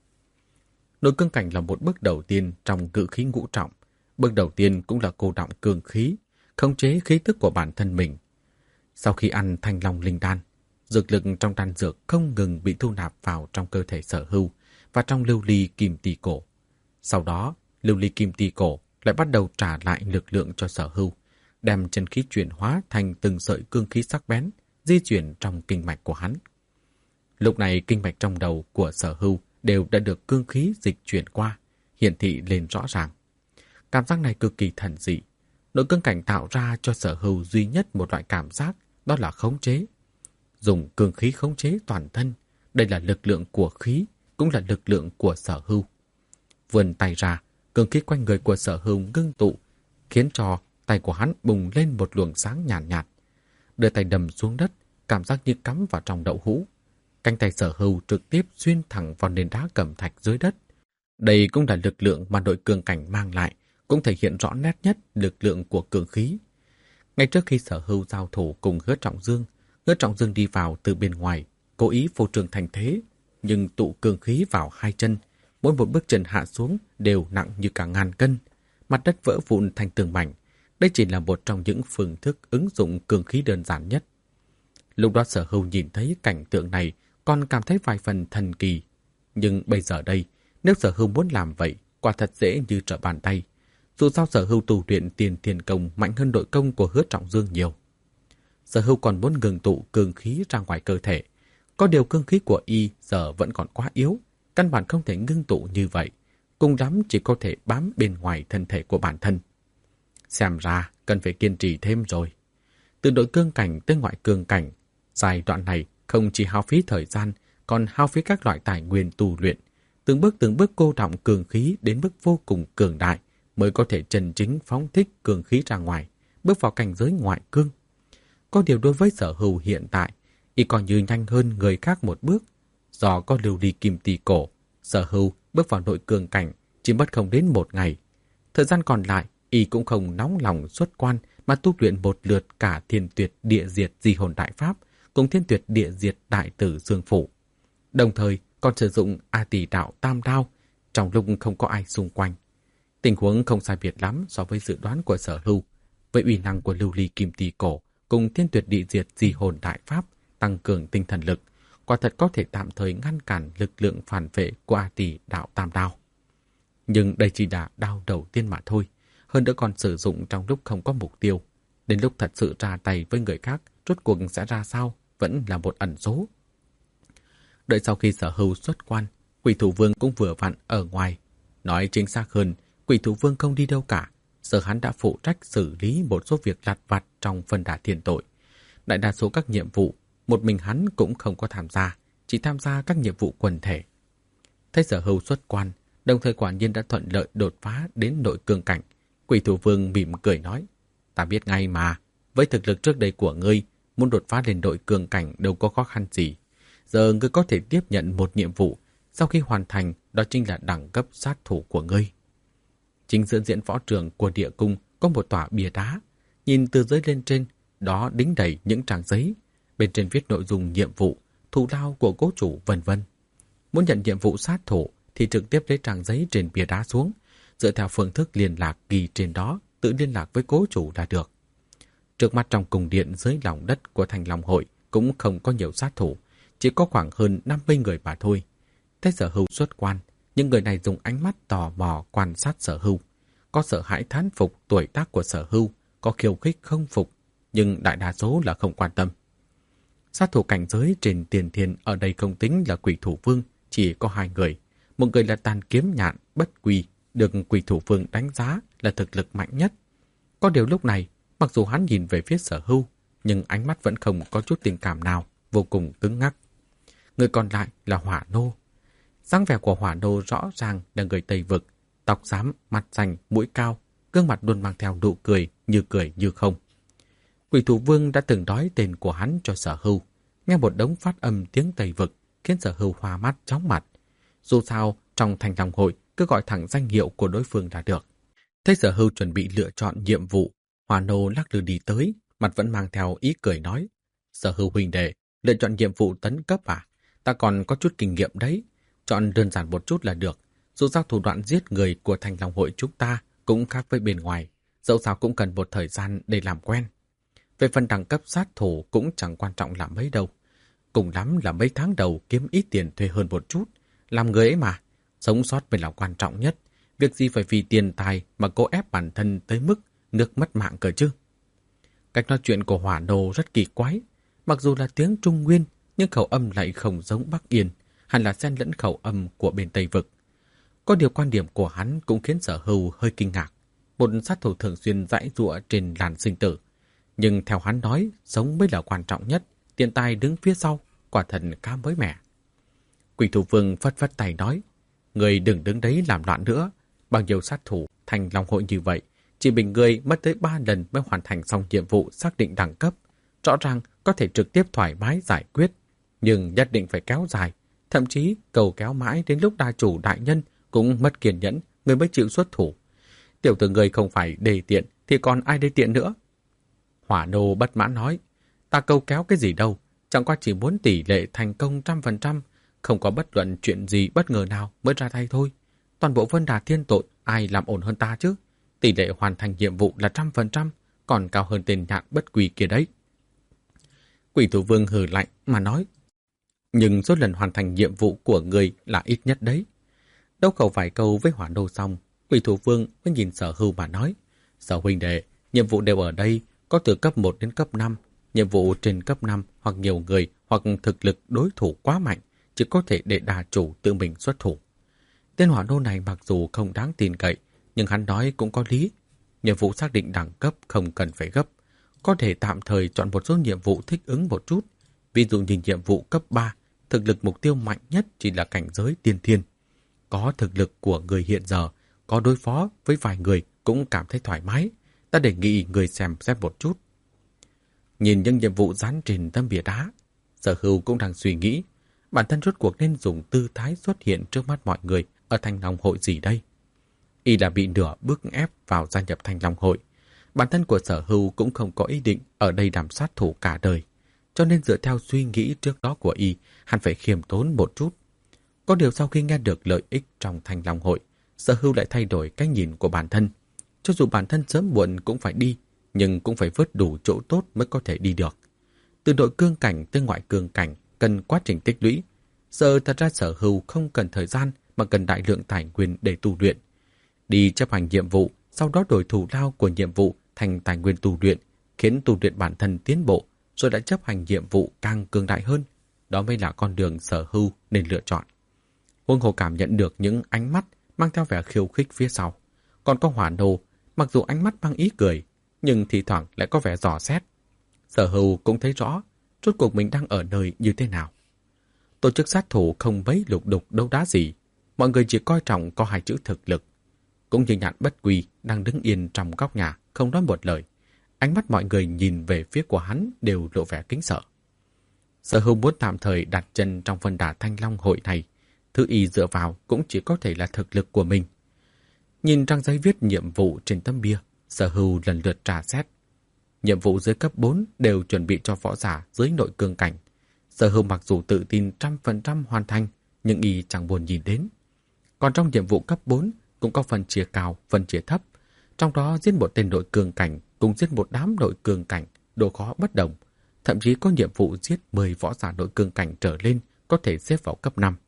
Nội cương cảnh là một bước đầu tiên trong ngự khí ngũ trọng. Bước đầu tiên cũng là cô đọng cương khí, khống chế khí tức của bản thân mình. Sau khi ăn thanh long linh đan, dược lực trong đan dược không ngừng bị thu nạp vào trong cơ thể Sở Hưu và trong lưu ly kim tỳ cổ. Sau đó, lưu ly kim tỳ cổ lại bắt đầu trả lại lực lượng cho Sở Hưu, đem chân khí chuyển hóa thành từng sợi cương khí sắc bén, di chuyển trong kinh mạch của hắn. Lúc này kinh mạch trong đầu của Sở Hưu đều đã được cương khí dịch chuyển qua, hiển thị lên rõ ràng. Cảm giác này cực kỳ thần dị. Nội cương cảnh tạo ra cho Sở Hưu duy nhất một loại cảm giác, đó là khống chế. Dùng cương khí khống chế toàn thân, đây là lực lượng của khí, cũng là lực lượng của Sở Hưu. Vươn tay ra, cương khí quanh người của Sở Hưu ngưng tụ, khiến cho tay của hắn bùng lên một luồng sáng nhàn nhạt. Đưa tay đầm xuống đất, cảm giác như cắm vào trong đậu hũ. Cánh tay Sở Hưu trực tiếp xuyên thẳng vào nền đá cẩm thạch dưới đất. Đây cũng là lực lượng mà nội cương cảnh mang lại, cũng thể hiện rõ nét nhất lực lượng của cương khí. Ngay trước khi Sở Hưu giao thủ cùng Hứa Trọng Dương đi vào từ bên ngoài, cố ý phô trương thành thế, nhưng tụ cương khí vào hai chân, mỗi một bước chân hạ xuống đều nặng như cả ngàn cân, mặt đất vỡ vụn thành từng mảnh. Đây chỉ là một trong những phương thức ứng dụng cương khí đơn giản nhất. Lúc đó Sở Hưu nhìn thấy cảnh tượng này còn cảm thấy vài phần thần kỳ, nhưng bây giờ đây, nếu Sở Hưu muốn làm vậy, quả thật dễ như trở bàn tay. Dù sao Sở Hưu tu luyện tiền thiên công mạnh hơn nội công của Hứa Trọng Dương nhiều. Sở Hưu còn muốn ngừng tụ cương khí ra ngoài cơ thể. Có điều cương khí của y giờ vẫn còn quá yếu, căn bản không thể ngưng tụ như vậy, cùng lắm chỉ có thể bám bên ngoài thân thể của bản thân. Xem ra cần phải kiên trì thêm rồi. Từ nội cương cảnh tới ngoại cương cảnh, giai đoạn này không chỉ hao phí thời gian, còn hao phí các loại tài nguyên tu luyện, từng bước cô đọng cường khí đến mức vô cùng cường đại mới có thể chân chính phóng thích cường khí ra ngoài, bước vào cảnh giới ngoại cương. Có điều đối với Sở Hưu hiện tại, y coi như nhanh hơn người khác một bước. Do có lưu ly kim tỳ cổ, Sở Hưu bước vào nội cương cảnh chỉ mất không đến một ngày. Thời gian còn lại, y cũng không nóng lòng xuất quan mà tu luyện một lượt cả Thiên Tuyệt Địa Diệt Di Hồn Đại Pháp cùng Thiên Tuyệt Địa Diệt Đại Tử Dương Phủ. Đồng thời còn sử dụng A Tỷ Đạo Tam Đao trong lúc không có ai xung quanh. Tình huống không sai biệt lắm so với dự đoán của Sở Hưu. Với uy năng của lưu ly kim tỳ cổ cùng Thiên Tuyệt Địa Diệt Di Hồn Đại Pháp tăng cường tinh thần lực, quả thật có thể tạm thời ngăn cản lực lượng phản vệ của A Tỷ Đạo Tam Đao. Nhưng đây chỉ là đao đầu tiên mà thôi, hơn nữa còn sử dụng trong lúc không có mục tiêu. Đến lúc thật sự ra tay với người khác, rốt cuộc sẽ ra sao vẫn là một ẩn số. Đợi sau khi Sở Hưu xuất quan, Quỷ Thủ Vương cũng vừa vặn ở ngoài. Nói chính xác hơn, Quỷ Thủ Vương không đi đâu cả, giờ hắn đã phụ trách xử lý một số việc lặt vặt trong phân đà thiên tội. Đại đa số các nhiệm vụ, một mình hắn cũng không có tham gia, chỉ tham gia các nhiệm vụ quần thể. Thấy Sở Hưu xuất quan, đồng thời quả nhiên đã thuận lợi đột phá đến nội cương cảnh. Quỷ Thủ Vương mỉm cười nói, ta biết ngay mà, với thực lực trước đây của ngươi, muốn đột phá lên nội cương cảnh đâu có khó khăn gì. Giờ ngươi có thể tiếp nhận một nhiệm vụ, sau khi hoàn thành, đó chính là đẳng cấp sát thủ của ngươi. Chính giữa diễn võ trường của địa cung có một tòa bia đá, nhìn từ dưới lên trên, đó đính đầy những trang giấy, bên trên viết nội dung nhiệm vụ, thù lao của cố chủ vân vân. Muốn nhận nhiệm vụ sát thủ thì trực tiếp lấy trang giấy trên bia đá xuống, dựa theo phương thức liên lạc ghi trên đó, tự liên lạc với cố chủ là được. Trước mắt trong cung điện dưới lòng đất của Thành Long Hội cũng không có nhiều sát thủ, chỉ có khoảng hơn 50 người mà thôi. Thấy Sở Hưu xuất quan, những người này dùng ánh mắt tò mò quan sát Sở Hưu. Có sợ hãi thán phục tuổi tác của Sở Hưu, có khiêu khích không phục, nhưng đại đa số là không quan tâm. Sát thủ cảnh giới trên tiền thiên ở đây không tính là Quỷ Thủ Vương, chỉ có 2 người. Một người là Tàn Kiếm Nhạn Bất Quỳ, được Quỷ Thủ Vương đánh giá là thực lực mạnh nhất. Có điều lúc này, mặc dù hắn nhìn về phía Sở Hưu, nhưng ánh mắt vẫn không có chút tình cảm nào, vô cùng cứng ngắc. Người còn lại là Hỏa Nô. Dáng vẻ của Hỏa Nô rõ ràng là người Tây Vực, tóc xám, mặt xanh, mũi cao, gương mặt luôn mang theo nụ cười như không. Quỷ Thủ Vương đã từng nói tên của hắn cho Sở Hưu, nghe một đống phát âm tiếng Tây Vực khiến Sở Hưu hoa mắt chóng mặt. Dù sao, trong Thành Long Hội cứ gọi thẳng danh hiệu của đối phương là được. Thấy Sở Hưu chuẩn bị lựa chọn nhiệm vụ, Hỏa Nô lắc lư đi tới, mặt vẫn mang theo ý cười nói, Sở Hưu huynh đệ, lựa chọn nhiệm vụ tấn cấp à? Ta còn có chút kinh nghiệm đấy, chọn đơn giản một chút là được. Dù sao thủ đoạn giết người của Thành Long Hội chúng ta cũng khác với bên ngoài, dẫu sao cũng cần một thời gian để làm quen. Về phần đẳng cấp sát thủ cũng chẳng quan trọng là mấy đâu. Cùng lắm là mấy tháng đầu kiếm ít tiền thuê hơn một chút. Làm người ấy mà, sống sót mới là quan trọng nhất. Việc gì phải vì tiền tài mà cố ép bản thân tới mức nước mất mạng cơ chứ? Cách nói chuyện của Hỏa Nô rất kỳ quái. Mặc dù là tiếng Trung Nguyên, nhưng khẩu âm lại không giống Bắc Yên, hẳn là xen lẫn khẩu âm của bên Tây Vực. Có điều quan điểm của hắn cũng khiến Sở Hưu hơi kinh ngạc. Một sát thủ thường xuyên giãy giụa trên làn sinh tử. Nhưng theo hắn nói, sống mới là quan trọng nhất, tiền tài đứng phía sau, quả thật khá mới mẻ. Quỷ Thủ Vương phất phất tay nói, người đừng đứng đấy làm loạn nữa. Bao nhiêu sát thủ thành long hội như vậy, chỉ mình người mất tới 3 lần mới hoàn thành xong nhiệm vụ xác định đẳng cấp. Rõ ràng có thể trực tiếp thoải mái giải quyết, nhưng nhất định phải kéo dài. Thậm chí cầu kéo mãi đến lúc đa chủ đại nhân cũng mất kiên nhẫn, người mới chịu xuất thủ. Tiểu tử người không phải đề tiện thì còn ai đề tiện nữa? Hỏa Nô bất mãn nói, ta câu kéo cái gì đâu, chẳng qua chỉ muốn tỷ lệ thành công 100%, không có bất luận chuyện gì bất ngờ nào mới ra tay thôi. Toàn bộ Vân Đà Thiên Tội ai làm ổn hơn ta chứ? Tỷ lệ hoàn thành nhiệm vụ là 100%, còn cao hơn tên nhạn bất quỳ kia đấy. Quỷ Thủ Vương hừ lạnh mà nói, nhưng số lần hoàn thành nhiệm vụ của người là ít nhất đấy. Đấu khẩu vài câu với Hỏa Nô xong, Quỷ Thủ Vương mới nhìn Sở Hưu mà nói, Sở huynh đệ, nhiệm vụ đều ở đây, có từ cấp 1 đến cấp 5. Nhiệm vụ trên cấp 5 hoặc nhiều người hoặc thực lực đối thủ quá mạnh, chỉ có thể để đà chủ tự mình xuất thủ. Tên Hỏa Nô này mặc dù không đáng tin cậy, nhưng hắn nói cũng có lý. Nhiệm vụ xác định đẳng cấp không cần phải gấp, có thể tạm thời chọn một số nhiệm vụ thích ứng một chút. Ví dụ như nhiệm vụ cấp 3, thực lực mục tiêu mạnh nhất chỉ là cảnh giới tiên thiên. Có thực lực của người hiện giờ, có đối phó với vài người cũng cảm thấy thoải mái. Ta đề nghị người xem xét một chút. Nhìn những nhiệm vụ dán trên tấm bia đá, Sở Hưu cũng đang suy nghĩ, bản thân rốt cuộc nên dùng tư thái xuất hiện trước mắt mọi người ở Thanh Long Hội gì đây? Y là bị nửa bức ép vào gia nhập Thanh Long Hội. Bản thân của Sở Hưu cũng không có ý định ở đây làm sát thủ cả đời. Cho nên dựa theo suy nghĩ trước đó của Y, hắn phải khiêm tốn một chút. Có điều sau khi nghe được lợi ích trong Thanh Long Hội, Sở Hưu lại thay đổi cách nhìn của bản thân. Cho dù bản thân sớm muộn cũng phải đi, nhưng cũng phải vớt đủ chỗ tốt mới có thể đi được. Từ nội cương cảnh tới ngoại cương cảnh cần quá trình tích lũy. Giờ thật ra Sở Hưu không cần thời gian mà cần đại lượng tài nguyên để tu luyện. Đi chấp hành nhiệm vụ, sau đó đổi thù lao của nhiệm vụ thành tài nguyên tu luyện, khiến tu luyện bản thân tiến bộ, rồi đã chấp hành nhiệm vụ càng cường đại hơn. Đó mới là con đường Sở Hưu nên lựa chọn. Huống hồ cảm nhận được những ánh mắt mang theo vẻ khiêu khích phía sau. Còn có Hỏa Nô, mặc dù ánh mắt mang ý cười, nhưng thì thoảng lại có vẻ dò xét. Sở Hưu cũng thấy rõ, rốt cuộc mình đang ở nơi như thế nào. Tổ chức sát thủ không mấy lục đục đâu đá gì, mọi người chỉ coi trọng có 2 chữ thực lực. Cũng như Nhạn Bất Quỳ đang đứng yên trong góc nhà, không nói một lời. Ánh mắt mọi người nhìn về phía của hắn đều lộ vẻ kính sợ. Sở Hưu muốn tạm thời đặt chân trong Vân Đà Thanh Long Hội này, thứ Y dựa vào cũng chỉ có thể là thực lực của mình. Nhìn trang giấy viết nhiệm vụ trên tấm bia, Sở Hưu lần lượt tra xét. Nhiệm vụ dưới cấp 4 đều chuẩn bị cho võ giả dưới nội cương cảnh. Sở Hưu mặc dù tự tin 100% hoàn thành, nhưng Y chẳng buồn nhìn đến. Còn trong nhiệm vụ cấp 4 cũng có phần chia cao, phần chia thấp. Trong đó giết một tên nội cương cảnh cùng giết một đám nội cương cảnh, độ khó bất đồng. Thậm chí có nhiệm vụ giết 10 võ giả nội cương cảnh trở lên có thể xếp vào cấp 5.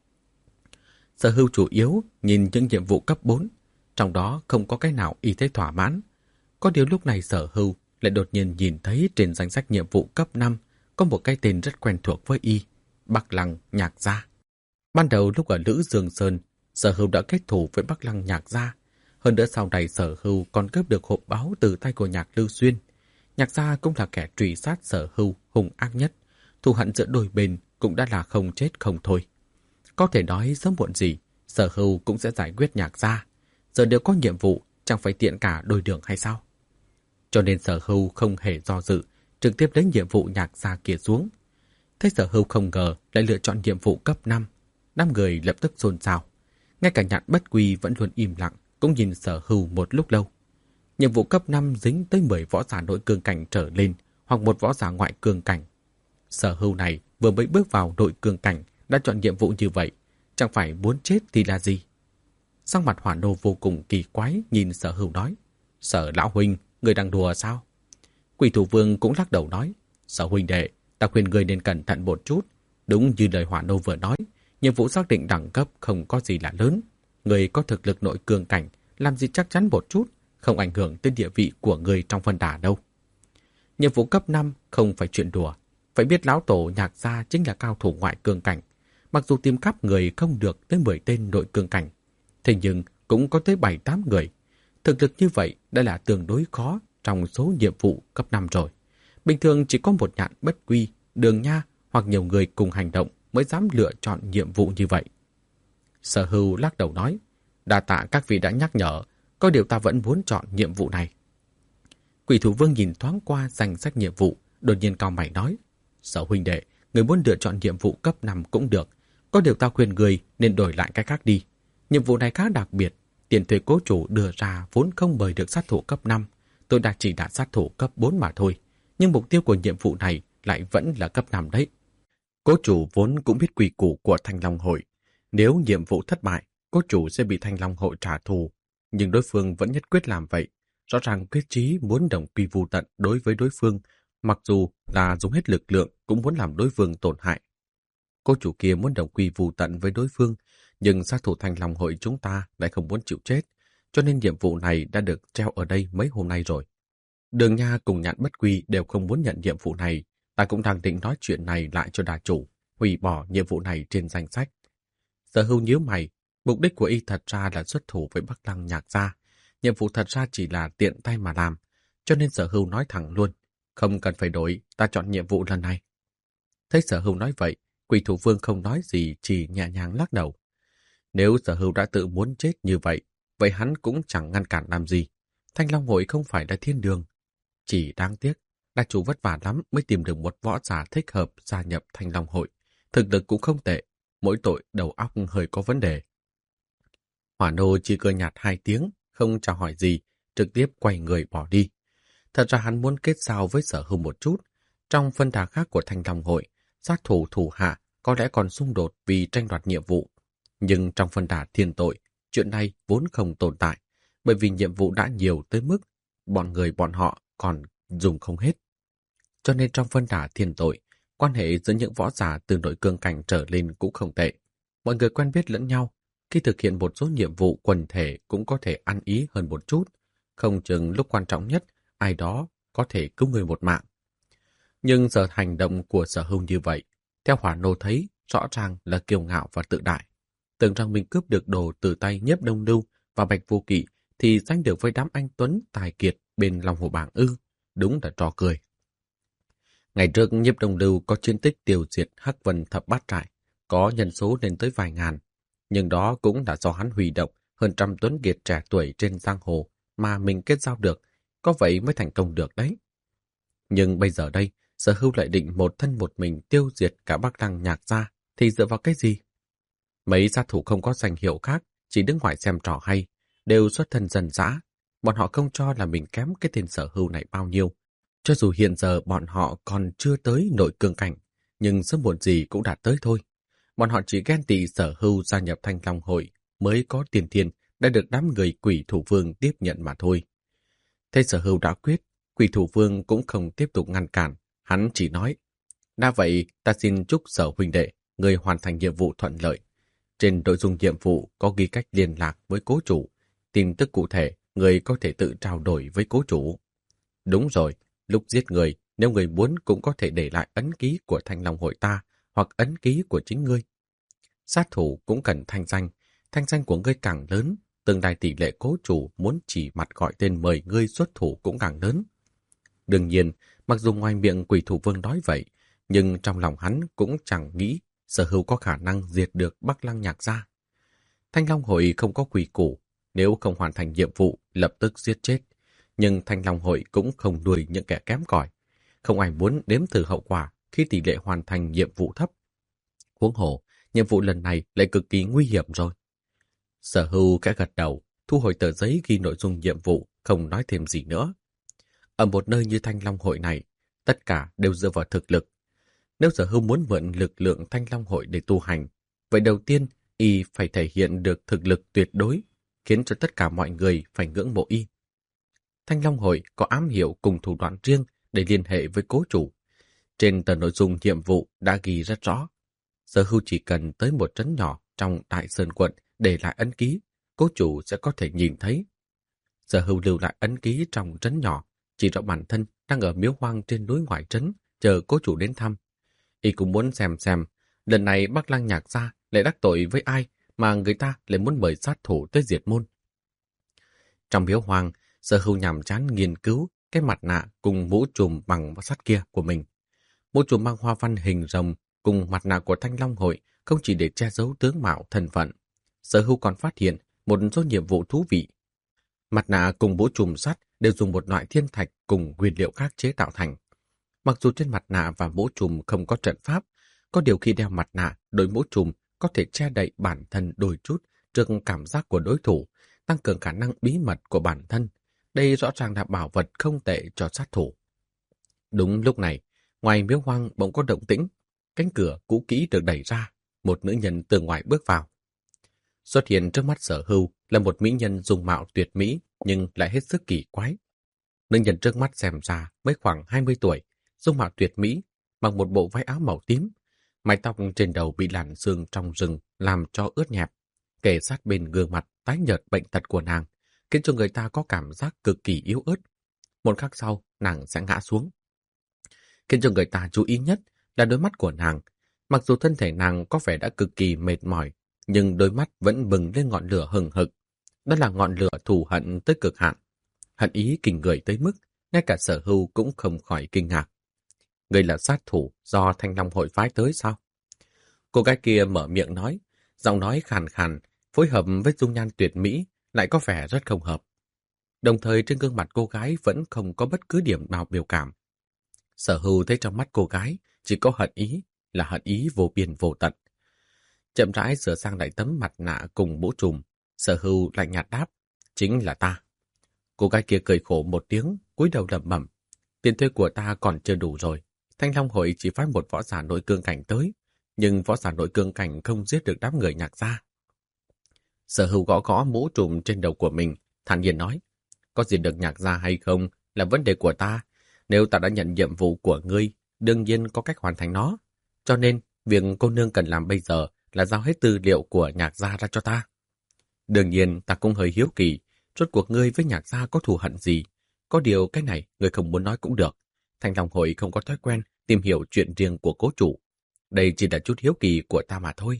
Sở Hưu chủ yếu nhìn những nhiệm vụ cấp 4, trong đó không có cái nào Y thấy thỏa mãn. Có điều lúc này Sở Hưu lại đột nhiên nhìn thấy trên danh sách nhiệm vụ cấp 5 có một cái tên rất quen thuộc với Y, Bắc Lăng Nhạc Gia. Ban đầu lúc ở Lữ Dương Sơn, Sở Hưu đã kết thù với Bắc Lăng Nhạc Gia. Hơn nữa sau này Sở Hưu còn cướp được hộp báu từ tay của Nhạc Lưu Xuyên. Nhạc Gia cũng là kẻ truy sát Sở Hưu hung ác nhất. Thù hận giữa đôi bên cũng đã là không chết không thôi. Có thể nói sớm muộn gì, Sở Hưu cũng sẽ giải quyết Nhạc Gia. Giờ đều có nhiệm vụ, chẳng phải tiện cả đôi đường hay sao? Cho nên Sở Hưu không hề do dự, trực tiếp lấy nhiệm vụ Nhạc Gia kia xuống. Thấy Sở Hưu không ngờ lại lựa chọn nhiệm vụ cấp 5. 5 người lập tức xôn xao. Ngay cả Nhạn Bất Quy vẫn luôn im lặng, cũng nhìn Sở Hưu một lúc lâu. Nhiệm vụ cấp 5 dính tới 10 võ giả nội cương cảnh trở lên, hoặc một võ giả ngoại cương cảnh. Sở Hưu này vừa mới bước vào nội cương cảnh đã chọn nhiệm vụ như vậy, chẳng phải muốn chết thì là gì? Sắc mặt Hỏa Nô vô cùng kỳ quái nhìn Sở Hưu nói, Sở lão huynh, người đang đùa sao? Quỷ Thủ Vương cũng lắc đầu nói, Sở huynh đệ, ta khuyên người nên cẩn thận một chút. Đúng như lời Hỏa Nô vừa nói, nhiệm vụ xác định đẳng cấp không có gì là lớn. Người có thực lực nội cương cảnh làm gì chắc chắn một chút, không ảnh hưởng tới địa vị của người trong phân đà đâu. Nhiệm vụ cấp 5 không phải chuyện đùa, phải biết lão tổ Nhạc gia chính là cao thủ ngoại cương cảnh. Mặc dù tìm khắp người không được tới 10 tên nội cương cảnh, thế nhưng cũng có tới 7-8 người. Thực lực như vậy đã là tương đối khó trong số nhiệm vụ cấp 5 rồi. Bình thường chỉ có một Nhạn Bất Quy, Đường Nha hoặc nhiều người cùng hành động mới dám lựa chọn nhiệm vụ như vậy. Sở Hưu lắc đầu nói, đa tạ các vị đã nhắc nhở, có điều ta vẫn muốn chọn nhiệm vụ này. Quỷ Thủ Vương nhìn thoáng qua danh sách nhiệm vụ, đột nhiên cau mày nói, Sở huynh đệ, người muốn lựa chọn nhiệm vụ cấp 5 cũng được, có điều ta khuyên người nên đổi lại cái khác đi. Nhiệm vụ này khá đặc biệt, tiền thuê cố chủ đưa ra vốn không mời được sát thủ cấp 5, tôi đã chỉ đạt sát thủ cấp 4 mà thôi, nhưng mục tiêu của nhiệm vụ này lại vẫn là cấp 5 đấy. Cố chủ vốn cũng biết quy củ của Thanh Long Hội, nếu nhiệm vụ thất bại, cố chủ sẽ bị Thanh Long Hội trả thù, nhưng đối phương vẫn nhất quyết làm vậy, rõ ràng quyết chí muốn đồng quy vu tận đối với đối phương, mặc dù là dùng hết lực lượng cũng muốn làm đối phương tổn hại. Cô chủ kia muốn đồng quy vu tận với đối phương, nhưng sát thủ Thanh Long Hội chúng ta lại không muốn chịu chết, cho nên nhiệm vụ này đã được treo ở đây mấy hôm nay rồi. Đường Nha cùng Nhạn Bất Quy đều không muốn nhận nhiệm vụ này, ta cũng đang định nói chuyện này lại cho đà chủ, hủy bỏ nhiệm vụ này trên danh sách. Sở Hưu nhíu mày, mục đích của y thật ra là xuất thủ với Bắc Lăng Nhạc gia, nhiệm vụ thật ra chỉ là tiện tay mà làm, cho nên Sở Hưu nói thẳng luôn, không cần phải đổi, ta chọn nhiệm vụ lần này. Thấy Sở Hưu nói vậy, Quỷ Thủ Vương không nói gì, chỉ nhẹ nhàng lắc đầu. Nếu Sở Hưu đã tự muốn chết như vậy, vậy hắn cũng chẳng ngăn cản làm gì. Thanh Long Hội không phải là thiên đường. Chỉ đáng tiếc, đà chủ vất vả lắm mới tìm được một võ giả thích hợp gia nhập Thanh Long Hội. Thực lực cũng không tệ, mỗi tội đầu óc hơi có vấn đề. Hỏa Nô chỉ cười nhạt 2 tiếng, không chào hỏi gì, trực tiếp quay người bỏ đi. Thật ra hắn muốn kết giao với Sở Hưu một chút. Trong phân đà khác của Thanh Long Hội, sát thủ thủ hạ có lẽ còn xung đột vì tranh đoạt nhiệm vụ. Nhưng trong phân đà thiên tội, chuyện này vốn không tồn tại, bởi vì nhiệm vụ đã nhiều tới mức bọn họ còn dùng không hết. Cho nên trong phân đà thiên tội, quan hệ giữa những võ giả từ nội cương cảnh trở lên cũng không tệ. Mọi người quen biết lẫn nhau, khi thực hiện một số nhiệm vụ quần thể cũng có thể ăn ý hơn một chút, không chừng lúc quan trọng nhất, ai đó có thể cứu người một mạng. Nhưng giờ hành động của Sở Hưu như vậy, theo Hỏa Nô thấy, rõ ràng là kiêu ngạo và tự đại. Tưởng rằng mình cướp được đồ từ tay Nhiếp Đông Lưu và Bạch Vô Kỵ thì sánh được với đám anh tuấn tài kiệt bên Long Hồ Bảng ư, đúng là trò cười. Ngày trước Nhiếp Đông Lưu có chiến tích tiêu diệt Hắc Vân Thập Bát Trại, có nhân số lên tới vài ngàn, nhưng đó cũng là do hắn huy động hơn trăm tuấn kiệt trẻ tuổi trên giang hồ mà mình kết giao được, có vậy mới thành công được đấy. Nhưng bây giờ đây, Sở Hưu lại định một thân một mình tiêu diệt cả Bắc Lăng Nhạc gia, thì dựa vào cái gì? Mấy sát thủ không có danh hiệu khác, chỉ đứng ngoài xem trò hay, đều xuất thân dân dã. Bọn họ không cho là mình kém cái tên Sở Hưu này bao nhiêu. Cho dù hiện giờ bọn họ còn chưa tới nội cương cảnh, nhưng sớm muộn gì cũng đạt tới thôi. Bọn họ chỉ ghen tị Sở Hưu gia nhập Thanh Long Hội mới có tiền thiên đã được đám người Quỷ Thủ Vương tiếp nhận mà thôi. Thế Sở Hưu đã quyết, Quỷ Thủ Vương cũng không tiếp tục ngăn cản, hắn chỉ nói, đã vậy ta xin chúc Sở huynh đệ, người hoàn thành nhiệm vụ thuận lợi. Trên nội dung nhiệm vụ có ghi cách liên lạc với cố chủ, tin tức cụ thể người có thể tự trao đổi với cố chủ. Đúng rồi, lúc giết người, nếu người muốn cũng có thể để lại ấn ký của Thanh Long Hội ta hoặc ấn ký của chính ngươi. Sát thủ cũng cần thanh danh của ngươi càng lớn, tương lai tỷ lệ cố chủ muốn chỉ mặt gọi tên mời ngươi xuất thủ cũng càng lớn. Đương nhiên, mặc dù ngoài miệng Quỷ Thủ Vương nói vậy, nhưng trong lòng hắn cũng chẳng nghĩ Sở Hưu có khả năng diệt được Bắc Lăng Nhạc gia. Thanh Long Hội không có quy củ, nếu không hoàn thành nhiệm vụ lập tức giết chết. Nhưng Thanh Long Hội cũng không nuôi những kẻ kém cỏi. Không ai muốn đếm thử hậu quả khi tỷ lệ hoàn thành nhiệm vụ thấp. Huống hồ, nhiệm vụ lần này lại cực kỳ nguy hiểm rồi. Sở Hưu khẽ gật đầu, thu hồi tờ giấy ghi nội dung nhiệm vụ, không nói thêm gì nữa. Ở một nơi như Thanh Long Hội này, tất cả đều dựa vào thực lực. Nếu Sở Hưu muốn mượn lực lượng Thanh Long Hội để tu hành, vậy đầu tiên y phải thể hiện được thực lực tuyệt đối, khiến cho tất cả mọi người phải ngưỡng mộ y. Thanh Long Hội có ám hiệu cùng thủ đoạn riêng để liên hệ với cố chủ. Trên tờ nội dung nhiệm vụ đã ghi rất rõ. Sở Hưu chỉ cần tới một trấn nhỏ trong Đại Sơn quận để lại ấn ký, cố chủ sẽ có thể nhìn thấy. Sở Hưu lưu lại ấn ký trong trấn nhỏ, chỉ rõ bản thân đang ở miếu hoang trên núi ngoại trấn, chờ cố chủ đến thăm. Y cũng muốn xem lần này Bắc Lăng Nhạc gia lại đắc tội với ai mà người ta lại muốn mời sát thủ tới diệt môn. Trong miếu hoang, Sở Hưu nhàm chán nghiên cứu cái mặt nạ cùng mũ trùm bằng sắt kia của mình. Mũ trùm mang hoa văn hình rồng cùng mặt nạ của Thanh Long Hội không chỉ để che giấu tướng mạo thân phận. Sở Hưu còn phát hiện một số nhiệm vụ thú vị. Mặt nạ cùng mũ trùm sắt đều dùng một loại thiên thạch cùng nguyên liệu khác chế tạo thành. Mặc dù trên mặt nạ và mũ trùm không có trận pháp, có điều khi đeo mặt nạ, đội mũ trùm có thể che đậy bản thân đôi chút trước cảm giác của đối thủ, tăng cường khả năng bí mật của bản thân. Đây rõ ràng là bảo vật không tệ cho sát thủ. Đúng lúc này, ngoài miếu hoang bỗng có động tĩnh, cánh cửa cũ kỹ được đẩy ra, một nữ nhân từ ngoài bước vào. Xuất hiện trước mắt Sở Hưu là một mỹ nhân dung mạo tuyệt mỹ nhưng lại hết sức kỳ quái. Nữ nhân trước mắt xem ra mới khoảng 20 tuổi, dung mạo tuyệt mỹ, mặc một bộ váy áo màu tím, mái tóc trên đầu bị làn sương trong rừng làm cho ướt nhẹp, kề sát bên gương mặt tái nhợt bệnh tật của nàng, khiến cho người ta có cảm giác cực kỳ yếu ớt. Một khắc sau, nàng sẽ ngã xuống. Khiến cho người ta chú ý nhất là đôi mắt của nàng. Mặc dù thân thể nàng có vẻ đã cực kỳ mệt mỏi, nhưng đôi mắt vẫn bừng lên ngọn lửa hừng hực. Đó là ngọn lửa thù hận tới cực hạn. Hận ý kinh người tới mức, ngay cả Sở Hưu cũng không khỏi kinh ngạc. Người là sát thủ do Thanh Long Hội phái tới sao? Cô gái kia mở miệng nói, giọng nói khàn khàn, phối hợp với dung nhan tuyệt mỹ, lại có vẻ rất không hợp. Đồng thời trên gương mặt cô gái vẫn không có bất cứ điểm nào biểu cảm. Sở Hưu thấy trong mắt cô gái chỉ có hận ý, là hận ý vô biên vô tận. Chậm rãi sửa sang lại tấm mặt nạ cùng mũ trùm, Sở Hưu lạnh nhạt đáp, chính là ta. Cô gái kia cười khổ một tiếng, cúi đầu lẩm bẩm, tiền thuê của ta còn chưa đủ rồi. Thanh Long Hội chỉ phái một võ giả nội cương cảnh tới, nhưng võ giả nội cương cảnh không giết được đám người Nhạc gia. Sở Hưu gõ gõ mũ trùm trên đầu của mình, thản nhiên nói, có diệt được Nhạc gia hay không là vấn đề của ta. Nếu ta đã nhận nhiệm vụ của ngươi, đương nhiên có cách hoàn thành nó. Cho nên, việc cô nương cần làm bây giờ là giao hết tư liệu của Nhạc gia ra cho ta. Đương nhiên, ta cũng hơi hiếu kỳ, rốt cuộc ngươi với Nhạc gia có thù hận gì? Có điều cái này ngươi không muốn nói cũng được. Thanh Long Hội không có thói quen tìm hiểu chuyện riêng của cố chủ. Đây chỉ là chút hiếu kỳ của ta mà thôi.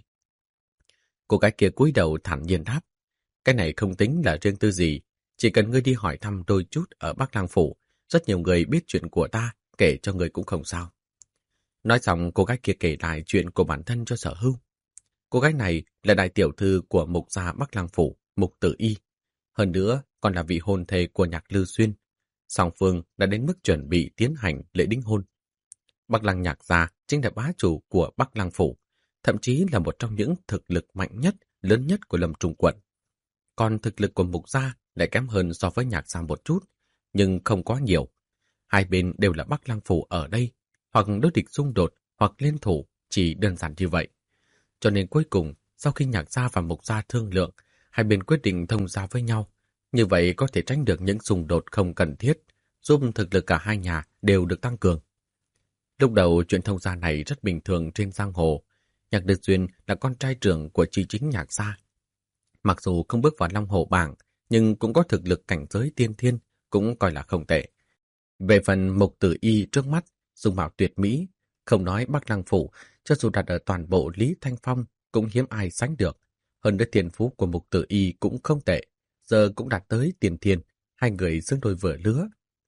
Cô gái kia cúi đầu thản nhiên đáp, cái này không tính là riêng tư gì, chỉ cần ngươi đi hỏi thăm đôi chút ở Bắc Lang Phủ, rất nhiều người biết chuyện của ta, kể cho ngươi cũng không sao. Nói xong, cô gái kia kể lại chuyện của bản thân cho Sở Hưu. Cô gái này là đại tiểu thư của mục gia Bắc Lang Phủ, Mục Tử Y. Hơn nữa, còn là vị hôn thê của Nhạc Lư Xuyên. Song phương đã đến mức chuẩn bị tiến hành lễ đính hôn. Bắc Lăng Nhạc gia chính là bá chủ của Bắc Lăng Phủ, thậm chí là một trong những thực lực mạnh nhất, lớn nhất của Lâm Trung quận. Còn thực lực của Mục gia lại kém hơn so với Nhạc gia một chút, nhưng không quá nhiều. Hai bên đều là Bắc Lăng Phủ ở đây, hoặc đối địch xung đột, hoặc liên thủ, chỉ đơn giản như vậy. Cho nên cuối cùng, sau khi Nhạc gia và Mục gia thương lượng, hai bên quyết định thông gia với nhau. Như vậy có thể tránh được những xung đột không cần thiết, giúp thực lực cả hai nhà đều được tăng cường. Lúc đầu chuyện thông gia này rất bình thường trên giang hồ. Nhạc Đức Duyên là con trai trưởng của Chi Chính Nhạc gia. Mặc dù không bước vào Long Hồ bảng, nhưng cũng có thực lực cảnh giới tiên thiên, cũng coi là không tệ. Về phần Mục Tử Y trước mắt, dung mạo tuyệt mỹ, không nói Bắc Lăng Phủ, cho dù đặt ở toàn bộ Lý Thanh Phong cũng hiếm ai sánh được. Hơn nữa tiền phú của Mục Tử Y cũng không tệ, giờ cũng đạt tới tiền thiên, hai người xứng đôi vừa lứa.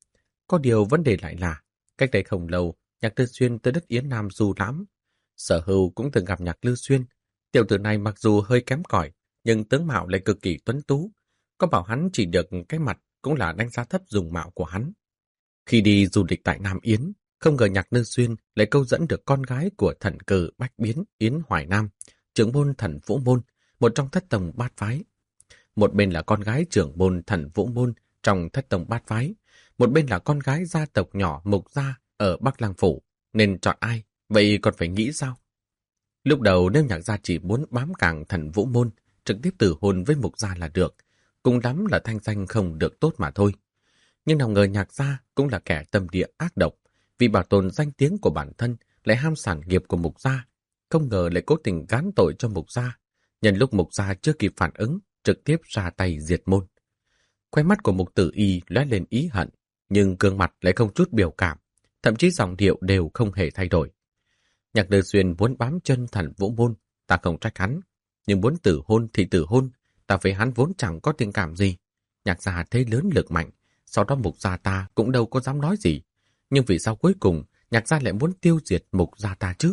Có điều vấn đề lại là, cách đây không lâu, Nhạc Lư Xuyên tới đất Yến Nam du lãm. Sở Hưu cũng từng gặp Nhạc Lư Xuyên. Tiểu tử này mặc dù hơi kém cỏi, nhưng tướng mạo lại cực kỳ tuấn tú. Có bảo hắn chỉ được cái mặt cũng là đánh giá thấp dung mạo của hắn. Khi đi du lịch tại Nam Yến, không ngờ Nhạc Lư Xuyên lại câu dẫn được con gái của thần cử Bách Biến Yến Hoài Nam, trưởng môn Thần Vũ Môn, một trong thất tông bát phái. Một bên là con gái trưởng môn Thần Vũ Môn trong thất tông bát phái, một bên là con gái gia tộc nhỏ Mục gia ở Bắc Lăng Phủ, nên chọn ai, vậy còn phải nghĩ sao? Lúc đầu nếu Nhạc gia chỉ muốn bám cảng Thần Vũ Môn, trực tiếp từ hôn với Mục gia là được, cùng lắm là thanh danh không được tốt mà thôi. Nhưng nào ngờ Nhạc gia cũng là kẻ tâm địa ác độc, vì bảo tồn danh tiếng của bản thân lại ham sản nghiệp của Mục gia, không ngờ lại cố tình gán tội cho Mục gia. Nhân lúc Mục gia chưa kịp phản ứng, trực tiếp ra tay diệt môn. Khóe mắt của Mục Tử Y lóe lên ý hận, nhưng gương mặt lại không chút biểu cảm, thậm chí giọng điệu đều không hề thay đổi. Nhạc Đờ Xuyên muốn bám chân Thần Vũ Môn, ta không trách hắn, nhưng muốn tử hôn thì tử hôn, ta với hắn vốn chẳng có tình cảm gì. Nhạc gia thế lớn lực mạnh, sau đó Mục gia ta cũng đâu có dám nói gì. Nhưng vì sao cuối cùng Nhạc gia lại muốn tiêu diệt Mục gia ta chứ?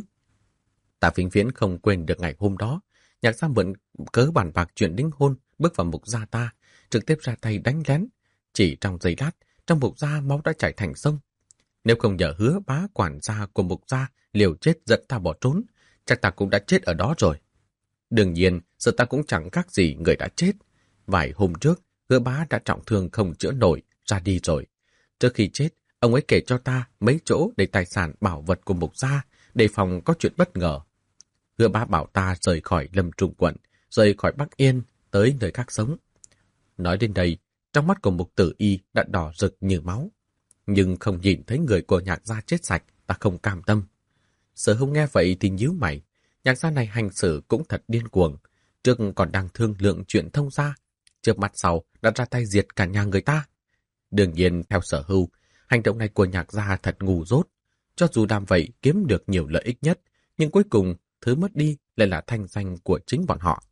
Tạ Vĩnh Viễn không quên được ngày hôm đó, Nhạc gia mượn cớ bàn bạc chuyện đính hôn, bước vào Mục gia ta, trực tiếp ra tay đánh lén. Chỉ trong giây lát, trong Mục gia máu đã chảy thành sông. Nếu không nhờ Hứa bá quản gia của Mục gia liều chết dẫn ta bỏ trốn, chắc ta cũng đã chết ở đó rồi. Đương nhiên, giờ ta cũng chẳng khác gì người đã chết. Vài hôm trước, Hứa bá đã trọng thương không chữa nổi, ra đi rồi. Trước khi chết, ông ấy kể cho ta mấy chỗ để tài sản bảo vật của Mục gia, đề phòng có chuyện bất ngờ. Hứa bá bảo ta rời khỏi Lâm Trung quận, rời khỏi Bắc Yên, tới nơi khác sống. Nói đến đây, trong mắt của Mục Tử Y đã đỏ rực như máu. Nhưng không nhìn thấy người của Nhạc gia chết sạch, ta không cam tâm. Sở Hùng nghe vậy thì nhíu mày. Nhạc gia này hành xử cũng thật điên cuồng. Trước còn đang thương lượng chuyện thông gia, trước mặt sau đã ra tay diệt cả nhà người ta. Đương nhiên, theo Sở Hưu, hành động này của Nhạc gia thật ngu dốt. Cho dù làm vậy kiếm được nhiều lợi ích nhất, nhưng cuối cùng thứ mất đi lại là thanh danh của chính bọn họ.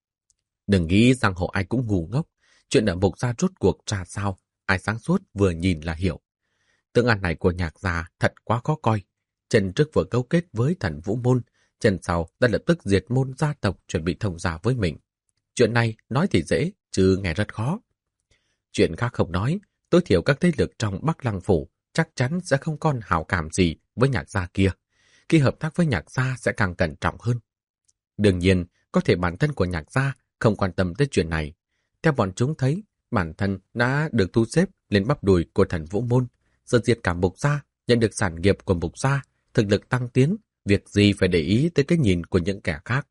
Đừng nghĩ giang hồ ai cũng ngu ngốc. Chuyện ở Mục gia rốt cuộc ra sao, ai sáng suốt vừa nhìn là hiểu. Tương ăn này của Nhạc gia thật quá khó coi. Chân trước vừa cấu kết với Thần Vũ Môn, chân sau đã lập tức diệt môn gia tộc chuẩn bị thông gia với mình. Chuyện này nói thì dễ, chứ nghe rất khó. Chuyện khác không nói, tối thiểu các thế lực trong Bắc Lăng Phủ chắc chắn sẽ không còn hảo cảm gì với Nhạc gia kia. Khi hợp tác với Nhạc gia sẽ càng cẩn trọng hơn. Đương nhiên, có thể bản thân của Nhạc gia không quan tâm tới chuyện này. Theo bọn chúng thấy, bản thân đã được thu xếp lên bắp đùi của Thần Vũ Môn, giờ diệt cả Mục gia, nhận được sản nghiệp của Mục gia, thực lực tăng tiến, việc gì phải để ý tới cái nhìn của những kẻ khác.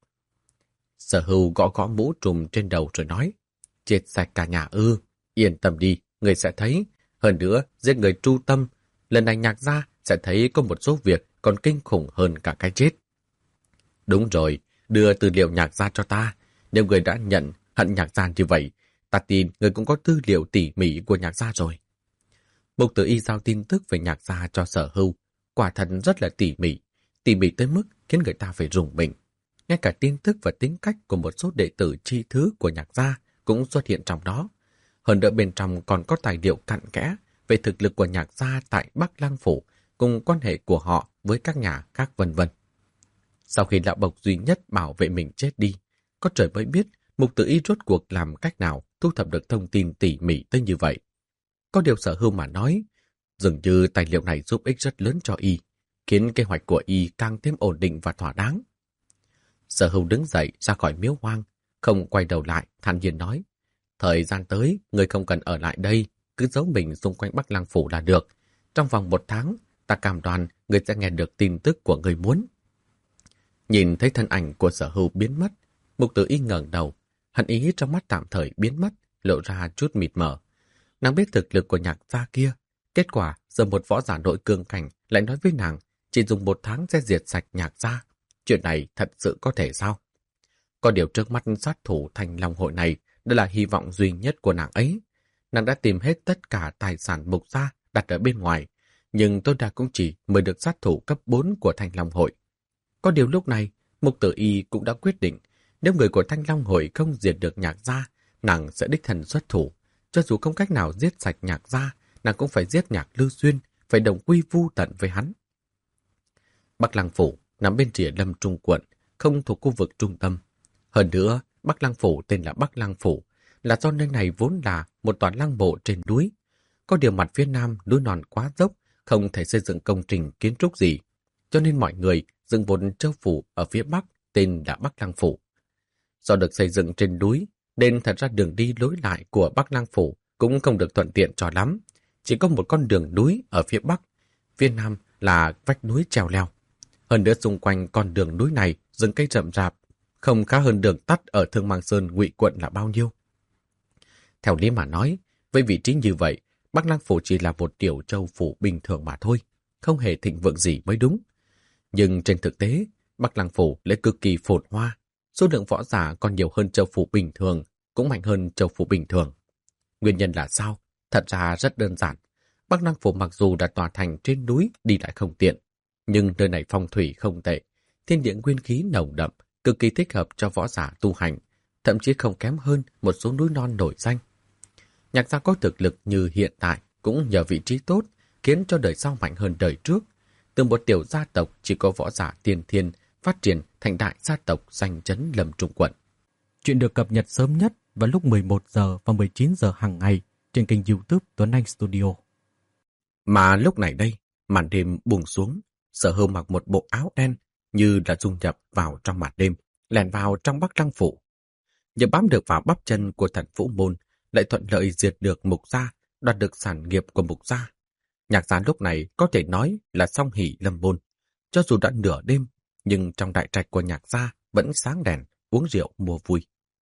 Sở Hưu gõ gõ mũ trùm trên đầu rồi nói, chết sạch cả nhà ư, yên tâm đi, người sẽ thấy. Hơn nữa, giết người tru tâm, lần này Nhạc gia sẽ thấy có một số việc còn kinh khủng hơn cả cái chết. Đúng rồi, đưa tư liệu Nhạc gia cho ta. Nếu người đã nhận hận Nhạc gia như vậy, ta tin người cũng có tư liệu tỉ mỉ của Nhạc gia rồi. Mục Tử Y giao tin tức về Nhạc gia cho Sở Hưu, quả thật rất là tỉ mỉ tới mức khiến người ta phải rùng mình. Ngay cả tin tức và tính cách của một số đệ tử chi thứ của Nhạc gia cũng xuất hiện trong đó. Hơn nữa bên trong còn có tài liệu cặn kẽ về thực lực của Nhạc gia tại Bắc Lăng Phủ cùng quan hệ của họ với các nhà khác vân vân. Sau khi lão bộc duy nhất bảo vệ mình chết đi, có trời mới biết Mục Tử Y rốt cuộc làm cách nào thu thập được thông tin tỉ mỉ tới như vậy. Có điều Sở Hưu mà nói, dường như tài liệu này giúp ích rất lớn cho Y, khiến kế hoạch của Y càng thêm ổn định và thỏa đáng. Sở Hưu đứng dậy ra khỏi miếu hoang, không quay đầu lại, thản nhiên nói, thời gian tới, người không cần ở lại đây, cứ giấu mình xung quanh Bắc Lăng Phủ là được. Trong vòng 1 tháng, ta cam đoan người sẽ nghe được tin tức của người muốn. Nhìn thấy thân ảnh của Sở Hưu biến mất, Mục Tử Y ngẩng đầu, hận ý trong mắt tạm thời biến mất, lộ ra chút mịt mờ. Nàng biết thực lực của Nhạc gia kia, kết quả giờ một võ giả nội cương cảnh lại nói với nàng chỉ dùng 1 tháng sẽ diệt sạch Nhạc gia. Chuyện này thật sự có thể sao? Có điều trước mắt sát thủ Thanh Long hội này đã là hy vọng duy nhất của nàng ấy. Nàng đã tìm hết tất cả tài sản Mục gia đặt ở bên ngoài, nhưng tối đa cũng chỉ mời được sát thủ cấp 4 của Thanh Long hội. Có điều lúc này, Mục Tử Y cũng đã quyết định, nếu người của Thanh Long hội không diệt được Nhạc gia, nàng sẽ đích thân xuất thủ. Cho dù không cách nào giết sạch Nhạc gia, nàng cũng phải giết Nhạc Lưu Xuyên, phải đồng quy vu tận với hắn. Bắc Lăng Phủ nằm bên rìa Lâm Trung quận, không thuộc khu vực trung tâm. Hơn nữa, Bắc Lăng Phủ tên là Bắc Lăng Phủ, là do nơi này vốn là một tòa lăng mộ trên núi. Có điều mặt phía nam núi non quá dốc, không thể xây dựng công trình kiến trúc gì, cho nên mọi người dựng một châu phủ ở phía bắc tên là Bắc Lăng Phủ. Do được xây dựng trên núi, nên thật ra đường đi lối lại của Bắc Lăng Phủ cũng không được thuận tiện cho lắm. Chỉ có một con đường núi ở phía bắc, phía nam là vách núi trèo leo. Hơn nữa xung quanh con đường núi này rừng cây rậm rạp, không khá hơn đường tắt ở Thương Mang Sơn Ngụy quận là bao nhiêu. Theo lý mà nói, với vị trí như vậy, Bắc Lăng Phủ chỉ là một tiểu châu phủ bình thường mà thôi, không hề thịnh vượng gì mới đúng. Nhưng trên thực tế, Bắc Lăng Phủ lại cực kỳ phồn hoa, số lượng võ giả còn nhiều hơn châu phủ bình thường, cũng mạnh hơn châu phủ bình thường. Nguyên nhân là sao? Thật ra rất đơn giản. Bắc Lăng Phủ mặc dù đã tòa thành trên núi đi lại không tiện, nhưng nơi này phong thủy không tệ, thiên địa nguyên khí nồng đậm, cực kỳ thích hợp cho võ giả tu hành, thậm chí không kém hơn một số núi non nổi danh. Nhạc gia có thực lực như hiện tại cũng nhờ vị trí tốt, khiến cho đời sau mạnh hơn đời trước. Từ một tiểu gia tộc chỉ có võ giả tiên thiên phát triển thành đại gia tộc danh chấn Lâm Trung quận. Chuyện được cập nhật sớm nhất vào lúc 11 giờ và 19 giờ hàng ngày trên kênh YouTube Tuấn Anh Studio. Mà lúc này đây, màn đêm buông xuống, Sở Hưu mặc một bộ áo đen như đã dung nhập vào trong màn đêm, lẻn vào trong Bắc Lăng Phủ. Nhờ bám được vào bắp chân của Thần Vũ Môn, lại thuận lợi diệt được Mục gia, đoạt được sản nghiệp của Mục gia. Nhạc gia lúc này có thể nói là song hỷ lâm môn. Cho dù đã nửa đêm, nhưng trong đại trạch của Nhạc gia vẫn sáng đèn, uống rượu mua vui.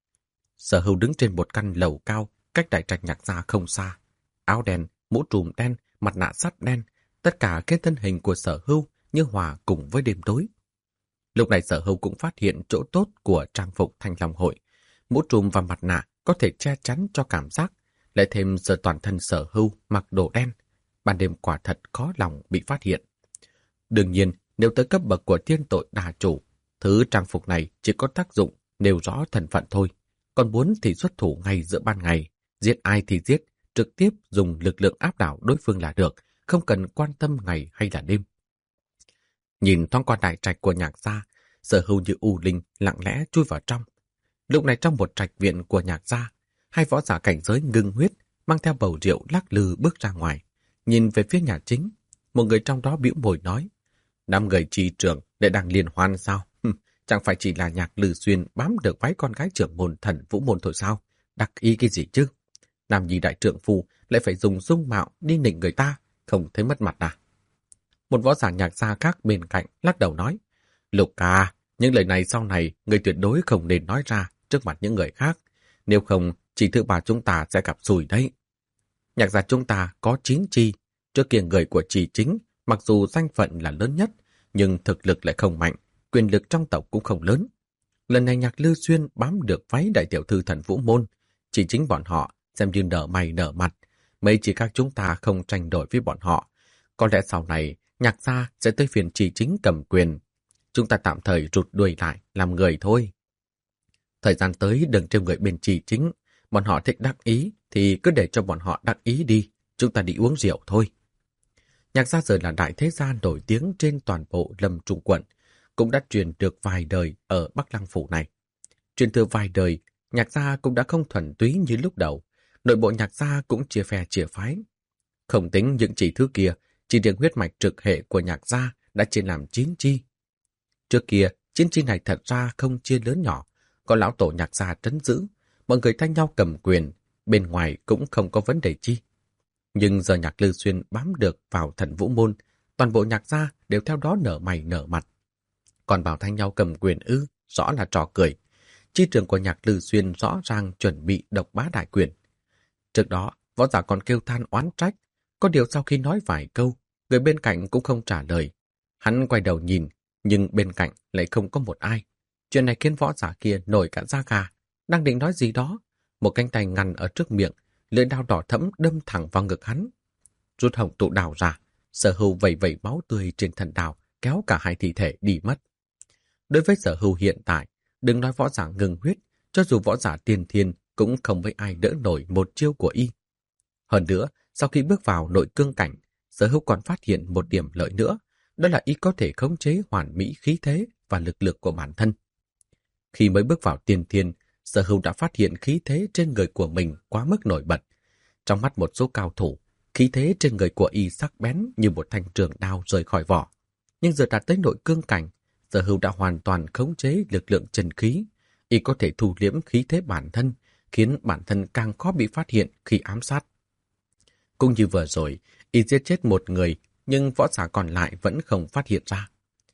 Sở Hưu đứng trên một căn lầu cao, cách đại trạch Nhạc gia không xa. Áo đen, mũ trùm đen, mặt nạ sắt đen, tất cả cái thân hình của Sở Hưu như hòa cùng với đêm tối. Lúc này Sở Hưu cũng phát hiện chỗ tốt của trang phục Thanh Long hội. Mũ trùm và mặt nạ có thể che chắn cho cảm giác, lại thêm giờ toàn thân Sở Hưu mặc đồ đen, ban đêm quả thật khó lòng bị phát hiện. Đương nhiên, nếu tới cấp bậc của thiên tội đà chủ, thứ trang phục này chỉ có tác dụng nêu rõ thân phận thôi, còn muốn thì xuất thủ ngay giữa ban ngày, giết ai thì giết, trực tiếp dùng lực lượng áp đảo đối phương là được, không cần quan tâm ngày hay là đêm. Nhìn thoáng qua đại trạch của Nhạc gia, Sở Hưu như u linh lặng lẽ chui vào trong. Lúc này trong một trạch viện của Nhạc gia, hai võ giả cảnh giới ngưng huyết mang theo bầu rượu lắc lư bước ra ngoài, nhìn về phía nhà chính. Một người trong đó bĩu môi nói: "Năm người trì trưởng để đang liên hoan sao? Chẳng phải chỉ là Nhạc Lư Xuyên bám được váy con gái trưởng môn Thần Vũ môn thôi sao? Đắc ý cái gì chứ? Làm gì đại trượng phu lại phải dùng dung mạo đi nịnh người ta, không thấy mất mặt à?" Một võ giả Nhạc gia khác bên cạnh lắc đầu nói: "Lục ca, những lời này sau này người tuyệt đối không nên nói ra trước mặt những người khác, nếu không chỉ thứ bà chúng ta sẽ gặp xui đấy. Nhạc gia chúng ta có 9 chi, trước kia người của Trì Chính mặc dù danh phận là lớn nhất, nhưng thực lực lại không mạnh, quyền lực trong tộc cũng không lớn. Lần này Nhạc Lư Xuyên bám được váy đại tiểu thư Thần Vũ môn, Trì Chính bọn họ xem như nở mày nở mặt, mấy chỉ các chúng ta không tranh đổi với bọn họ. Có lẽ sau này Nhạc gia sẽ tới phiên Trì Chính cầm quyền. Chúng ta tạm thời rụt đuôi lại làm người thôi. Thời gian tới đừng trêu người bên Trì Chính, bọn họ thích đắc ý thì cứ để cho bọn họ đắc ý đi, chúng ta đi uống rượu thôi." Nhạc gia giờ là đại thế gia nổi tiếng trên toàn bộ Lâm Trung quận, cũng đã truyền được vài đời ở Bắc Lăng Phủ này. Truyền thừa vài đời, Nhạc gia cũng đã không thuần túy như lúc đầu, nội bộ Nhạc gia cũng chia phe chia phái. Không tính những chỉ thứ kia, chỉ riêng huyết mạch trực hệ của Nhạc gia đã chia làm 9 chi. Trước kia, 9 chi này thật ra không chia lớn nhỏ, có lão tổ Nhạc gia trấn giữ, mọi người thay nhau cầm quyền, bên ngoài cũng không có vấn đề chi. Nhưng giờ Nhạc Lư Xuyên bám được vào Thần Vũ môn, toàn bộ Nhạc gia đều theo đó nở mày nở mặt. Còn bảo thay nhau cầm quyền rõ là trò cười. Chi trưởng của Nhạc Lư Xuyên rõ ràng chuẩn bị độc bá đại quyền. Trước đó, võ giả còn kêu than oán trách, có điều sau khi nói vài câu, người bên cạnh cũng không trả lời. Hắn quay đầu nhìn, nhưng bên cạnh lại không có một ai. Chuyện này khiến võ giả kia nổi cả da gà, đang định nói gì đó, một cánh tay ngăn ở trước miệng, lưỡi đao đỏ thẫm đâm thẳng vào ngực hắn. Rút hồng tụ đào ra, Sở Hưu vẩy vẩy máu tươi trên thân đào, kéo cả hai thi thể đi mất. Đối với Sở Hưu hiện tại, đừng nói võ giả ngừng huyết, cho dù võ giả tiên thiên cũng không mấy ai đỡ nổi một chiêu của y. Hơn nữa, sau khi bước vào nội cương cảnh, Sở Hưu còn phát hiện một điểm lợi nữa, đó là y có thể khống chế hoàn mỹ khí thế và lực lượng của bản thân. Khi mới bước vào tiên thiên, Sở Hưu đã phát hiện khí thế trên người của mình quá mức nổi bật. Trong mắt một số cao thủ, khí thế trên người của y sắc bén như một thanh trường đao rời khỏi vỏ. Nhưng giờ đạt tới nội cương cảnh, Sở Hưu đã hoàn toàn khống chế lực lượng chân khí. Y có thể thu liễm khí thế bản thân, khiến bản thân càng khó bị phát hiện khi ám sát. Cũng như vừa rồi, y giết chết một người, nhưng võ giả còn lại vẫn không phát hiện ra.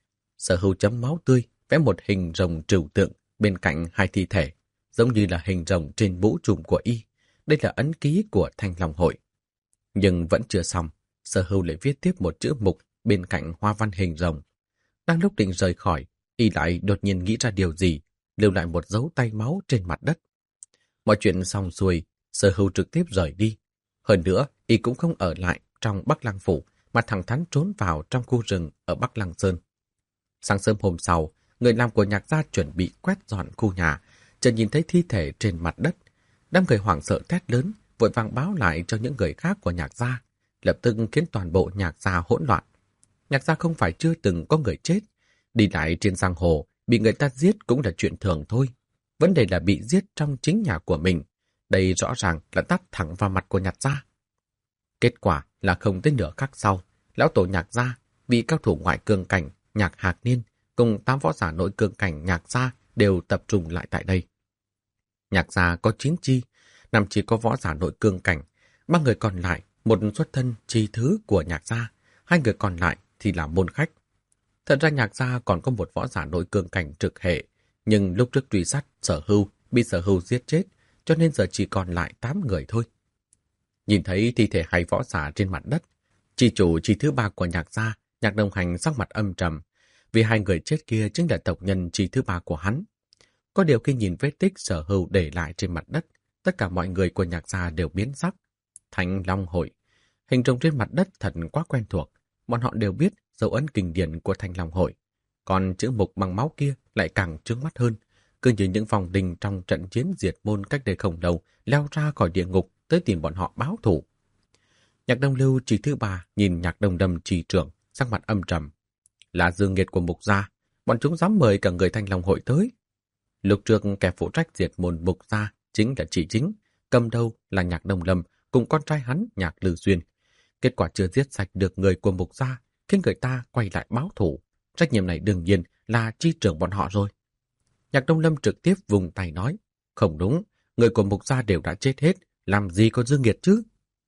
Sở Hưu chấm máu tươi, vẽ một hình rồng trừu tượng bên cạnh hai thi thể, giống như là hình rồng trên mũ trùm của y. Đây là ấn ký của Thanh Long hội. Nhưng vẫn chưa xong, Sở Hưu lại viết tiếp một chữ mục bên cạnh hoa văn hình rồng. Đang lúc định rời khỏi, y lại đột nhiên nghĩ ra điều gì, lưu lại một dấu tay máu trên mặt đất. Mọi chuyện xong xuôi, Sở Hưu trực tiếp rời đi. Hơn nữa, y cũng không ở lại trong Bắc Lăng Phủ, mà thẳng thắn trốn vào trong khu rừng ở Bắc Lăng Sơn. Sáng sớm hôm sau, người làm của Nhạc gia chuẩn bị quét dọn khu nhà, chợt nhìn thấy thi thể trên mặt đất. Đám người hoảng sợ thét lớn, vội vàng báo lại cho những người khác của Nhạc gia, lập tức khiến toàn bộ Nhạc gia hỗn loạn. Nhạc gia không phải chưa từng có người chết, đi lại trên giang hồ, bị người ta giết cũng là chuyện thường thôi. Vấn đề là bị giết trong chính nhà của mình. Đây rõ ràng là tát thẳng vào mặt của Nhạc gia. Kết quả là không tới nửa khắc sau, lão tổ Nhạc gia bị cao thủ ngoại cương cảnh Nhạc Hạc Niên cùng 8 võ giả nội cương cảnh Nhạc gia đều tập trung lại tại đây. Nhạc gia có 9 chi, 5 chi có võ giả nội cương cảnh, 3 người còn lại một xuất thân chi thứ của Nhạc gia, 2 người còn lại thì là môn khách. Thật ra Nhạc gia còn có một võ giả nội cương cảnh trực hệ, nhưng lúc trước truy sát Sở Hưu bị Sở Hưu giết chết, cho nên giờ chỉ còn lại 8 người thôi. Nhìn thấy thi thể 2 võ giả trên mặt đất, chi chủ chi thứ 3 của Nhạc gia, Nhạc Đồng Hành sắc mặt âm trầm, vì 2 người chết kia chính là tộc nhân chi thứ 3 của hắn. Có điều khi nhìn vết tích Sở Hưu để lại trên mặt đất, tất cả mọi người của Nhạc gia đều biến sắc. Thanh Long Hội, hình rồng trên mặt đất thật quá quen thuộc, bọn họ đều biết dấu ấn kinh điển của Thanh Long Hội. Còn chữ mục bằng máu kia lại càng chướng mắt hơn, cứ như những vòng đình trong trận chiến diệt môn cách đây không lâu leo ra khỏi địa ngục tới tìm bọn họ báo thù. Nhạc Đông Lưu chi thứ 3 nhìn Nhạc Đông Đâm chi trưởng, sắc mặt âm trầm. Là dương nghiệt của mục gia, bọn chúng dám mời cả người Thanh Long Hội tới. Lúc trước kẻ phụ trách diệt môn mục gia chính là Chỉ Chính, cầm đầu là Nhạc Đông Lâm cùng con trai hắn Nhạc Lư Xuyên. Kết quả chưa giết sạch được người của mục gia, khiến người ta quay lại báo thù. Trách nhiệm này đương nhiên là chi trưởng bọn họ rồi. Nhạc Đông Lâm trực tiếp vùng tay nói, không đúng, người của mục gia đều đã chết hết, làm gì có dương nghiệt chứ?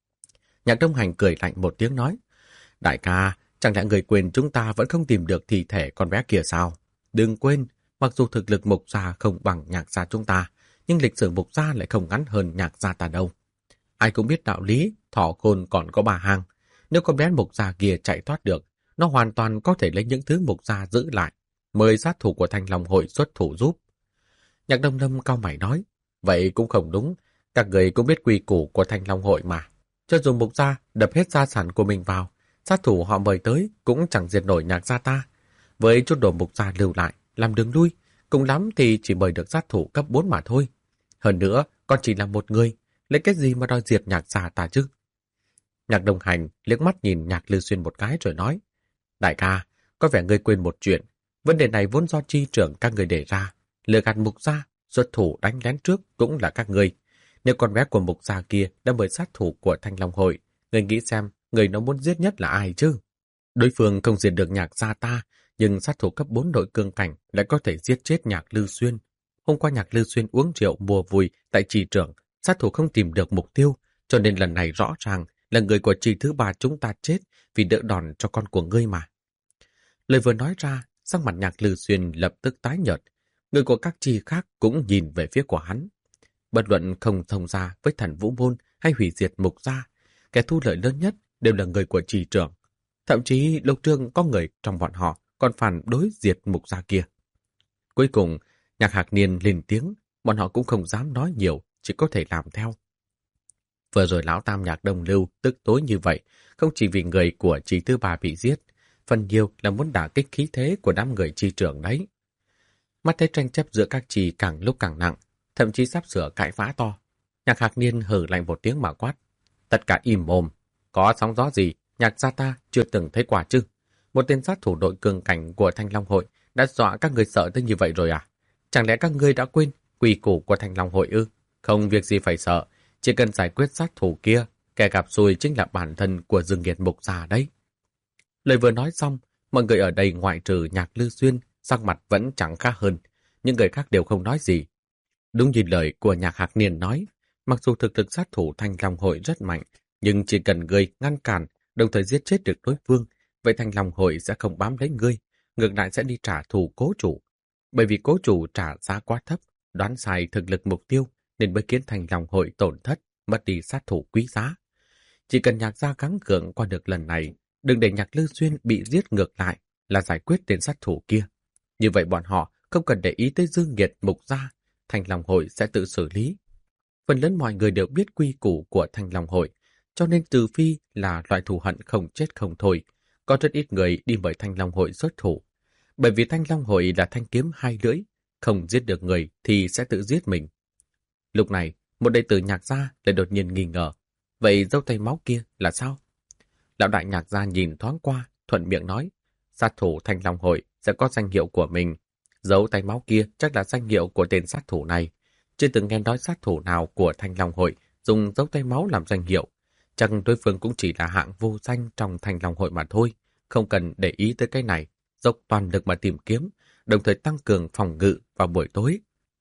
Nhạc Đông Hành cười lạnh một tiếng nói, đại ca, chẳng lẽ người quên chúng ta vẫn không tìm được thi thể con bé kia sao? Đừng quên, mặc dù thực lực mục gia không bằng Nhạc gia chúng ta, nhưng lịch sử mục gia lại không ngắn hơn Nhạc gia ta đâu. Ai cũng biết đạo lý, thỏ khôn còn có 3 hang. Nếu con bé mục gia kia chạy thoát được, nó hoàn toàn có thể lấy những thứ mục gia giữ lại, mời sát thủ của Thanh Long Hội xuất thủ giúp. Nhạc Đông Lâm cau mày nói, vậy cũng không đúng, các người cũng biết quy củ của Thanh Long Hội mà. Cho dù mục gia đập hết gia sản của mình vào, sát thủ họ mời tới cũng chẳng diệt nổi Nhạc gia ta. Với chút đồ mục gia lưu lại, làm đường lui, cùng lắm thì chỉ mời được sát thủ cấp 4 mà thôi. Hơn nữa, còn chỉ là một người, lấy cái gì mà đòi diệt Nhạc gia ta chứ? Nhạc Đồng Hành liếc mắt nhìn Nhạc Lư Xuyên một cái rồi nói, đại ca, có vẻ ngươi quên một chuyện. Vấn đề này vốn do chi trưởng các người đề ra. Lừa gạt mục gia, xuất thủ đánh lén trước cũng là các ngươi. Nếu con bé của mục gia kia đã mời sát thủ của Thanh Long Hội, ngươi nghĩ xem người nó muốn giết nhất là ai chứ? Đối phương không diệt được Nhạc gia ta, nhưng sát thủ cấp 4 nội cương cảnh lại có thể giết chết Nhạc Lư Xuyên. Hôm qua Nhạc Lư Xuyên uống rượu mua vui tại trì trưởng, sát thủ không tìm được mục tiêu, cho nên lần này rõ ràng là người của trì thứ 3 chúng ta chết vì đỡ đòn cho con của ngươi mà. Lời vừa nói ra, sắc mặt Nhạc Lư Xuyên lập tức tái nhợt. Người của các trì khác cũng nhìn về phía của hắn. Bất luận không thông ra với Thần Vũ Môn hay hủy diệt mục gia, kẻ thu lợi lớn nhất đều là người của trì trưởng. Thậm chí lúc trước có người trong bọn họ còn phản đối diệt mục gia kia. Cuối cùng, Nhạc Hạc Niên lên tiếng, bọn họ cũng không dám nói nhiều, chỉ có thể làm theo. Vừa rồi lão tam Nhạc Đông Lưu tức tối như vậy, không chỉ vì người của trì thứ 3 bị giết, phần nhiều là muốn đả kích khí thế của đám người trì trưởng đấy. Mắt thấy tranh chấp giữa các trì càng lúc càng nặng, thậm chí sắp sửa cãi vã to. Nhạc Hạc Niên hừ lạnh một tiếng mà quát. Tất cả im mồm, có sóng gió gì, Nhạc gia ta chưa từng thấy quả chứ. Một tên sát thủ đội cường cảnh của Thanh Long Hội đã dọa các người sợ tới như vậy rồi à? Chẳng lẽ các ngươi đã quên quy củ của Thanh Long Hội ư? Không việc gì phải sợ, chỉ cần giải quyết sát thủ kia, kẻ gặp xui chính là bản thân của Dương Nghiệt mục gia đấy. Lời vừa nói xong, mọi người ở đây ngoại trừ Nhạc Lư Xuyên, sắc mặt vẫn chẳng khác hơn. Những người khác đều không nói gì. Đúng như lời của Nhạc Hạc Niên nói, mặc dù thực lực sát thủ Thanh Long Hội rất mạnh, nhưng chỉ cần ngươi ngăn cản, đồng thời giết chết được đối phương, vậy Thanh Long Hội sẽ không bám lấy ngươi, ngược lại sẽ đi trả thù cố chủ. Bởi vì cố chủ trả giá quá thấp, đoán sai thực lực mục tiêu, nên mới khiến Thanh Long Hội tổn thất, mất đi sát thủ quý giá. Chỉ cần Nhạc gia gắng gượng qua được lần này, đừng để Nhạc Lư Xuyên bị giết ngược lại là giải quyết tên sát thủ kia. Như vậy bọn họ không cần để ý tới Dương Nghiệt mục gia, Thanh Long Hội sẽ tự xử lý. Phần lớn mọi người đều biết quy củ của Thanh Long Hội, cho nên trừ phi là loại thù hận không chết không thôi, có rất ít người đi mời Thanh Long Hội xuất thủ. Bởi vì Thanh Long Hội là thanh kiếm hai lưỡi, không giết được người thì sẽ tự giết mình. Lúc này, một đệ tử Nhạc gia lại đột nhiên nghi ngờ, vậy dấu tay máu kia là sao? Lão đại Nhạc gia nhìn thoáng qua, thuận miệng nói, sát thủ Thanh Long Hội sẽ có danh hiệu của mình. Dấu tay máu kia chắc là danh hiệu của tên sát thủ này. Chưa từng nghe nói sát thủ nào của Thanh Long Hội dùng dấu tay máu làm danh hiệu. Chắc đối phương cũng chỉ là hạng vô danh trong Thanh Long Hội mà thôi. Không cần để ý tới cái này, dốc toàn lực mà tìm kiếm, đồng thời tăng cường phòng ngự vào buổi tối.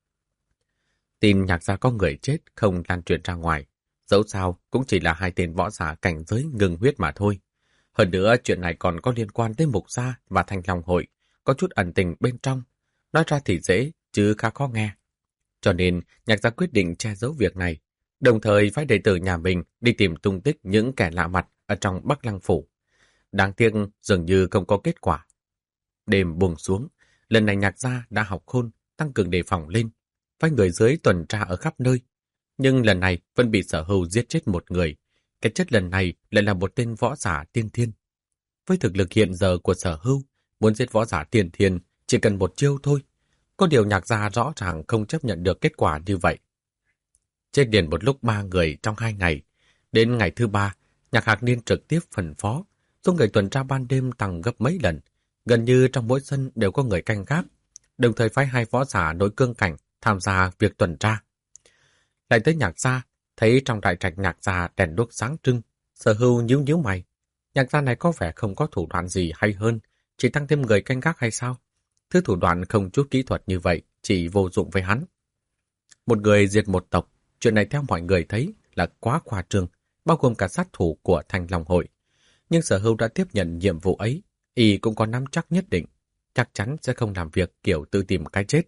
Tin Nhạc gia có người chết không lan truyền ra ngoài. Dẫu sao cũng chỉ là hai tên võ giả cảnh giới ngừng huyết mà thôi. Hơn nữa chuyện này còn có liên quan tới Mục gia và Thanh Long Hội, có chút ẩn tình bên trong. Nói ra thì dễ, chứ khá khó nghe. Cho nên Nhạc gia quyết định che giấu việc này, đồng thời phái đệ tử nhà mình đi tìm tung tích những kẻ lạ mặt ở trong Bắc Lăng Phủ. Đáng tiếc dường như không có kết quả. Đêm buông xuống, lần này Nhạc gia đã học khôn, tăng cường đề phòng lên, phái người dưới tuần tra ở khắp nơi. Nhưng lần này vẫn bị Sở Hưu giết chết một người. Cái chết lần này lại là một tên võ giả tiên thiên. Với thực lực hiện giờ của Sở Hưu, muốn giết võ giả tiên thiên chỉ cần một chiêu thôi. Có điều Nhạc gia rõ ràng không chấp nhận được kết quả như vậy. Chết liền một lúc 3 người trong 2 ngày. Đến ngày thứ 3, Nhạc Hạc Niên trực tiếp phân phó, số người tuần tra ban đêm tăng gấp mấy lần. Gần như trong mỗi sân đều có người canh gác, đồng thời phái 2 võ giả nội cương cảnh tham gia việc tuần tra. Lại tới Nhạc gia, thấy trong đại trạch Nhạc gia đèn đuốc sáng trưng, Sở Hưu nhíu mày. Nhạc gia này có vẻ không có thủ đoạn gì hay hơn, chỉ tăng thêm người canh gác hay sao? Thứ thủ đoạn không chút kỹ thuật như vậy, chỉ vô dụng với hắn. Một người diệt một tộc, chuyện này theo mọi người thấy là quá khoa trương, bao gồm cả sát thủ của Thanh Long Hội. Nhưng Sở Hưu đã tiếp nhận nhiệm vụ ấy, y cũng có nắm chắc nhất định, chắc chắn sẽ không làm việc kiểu tự tìm cái chết.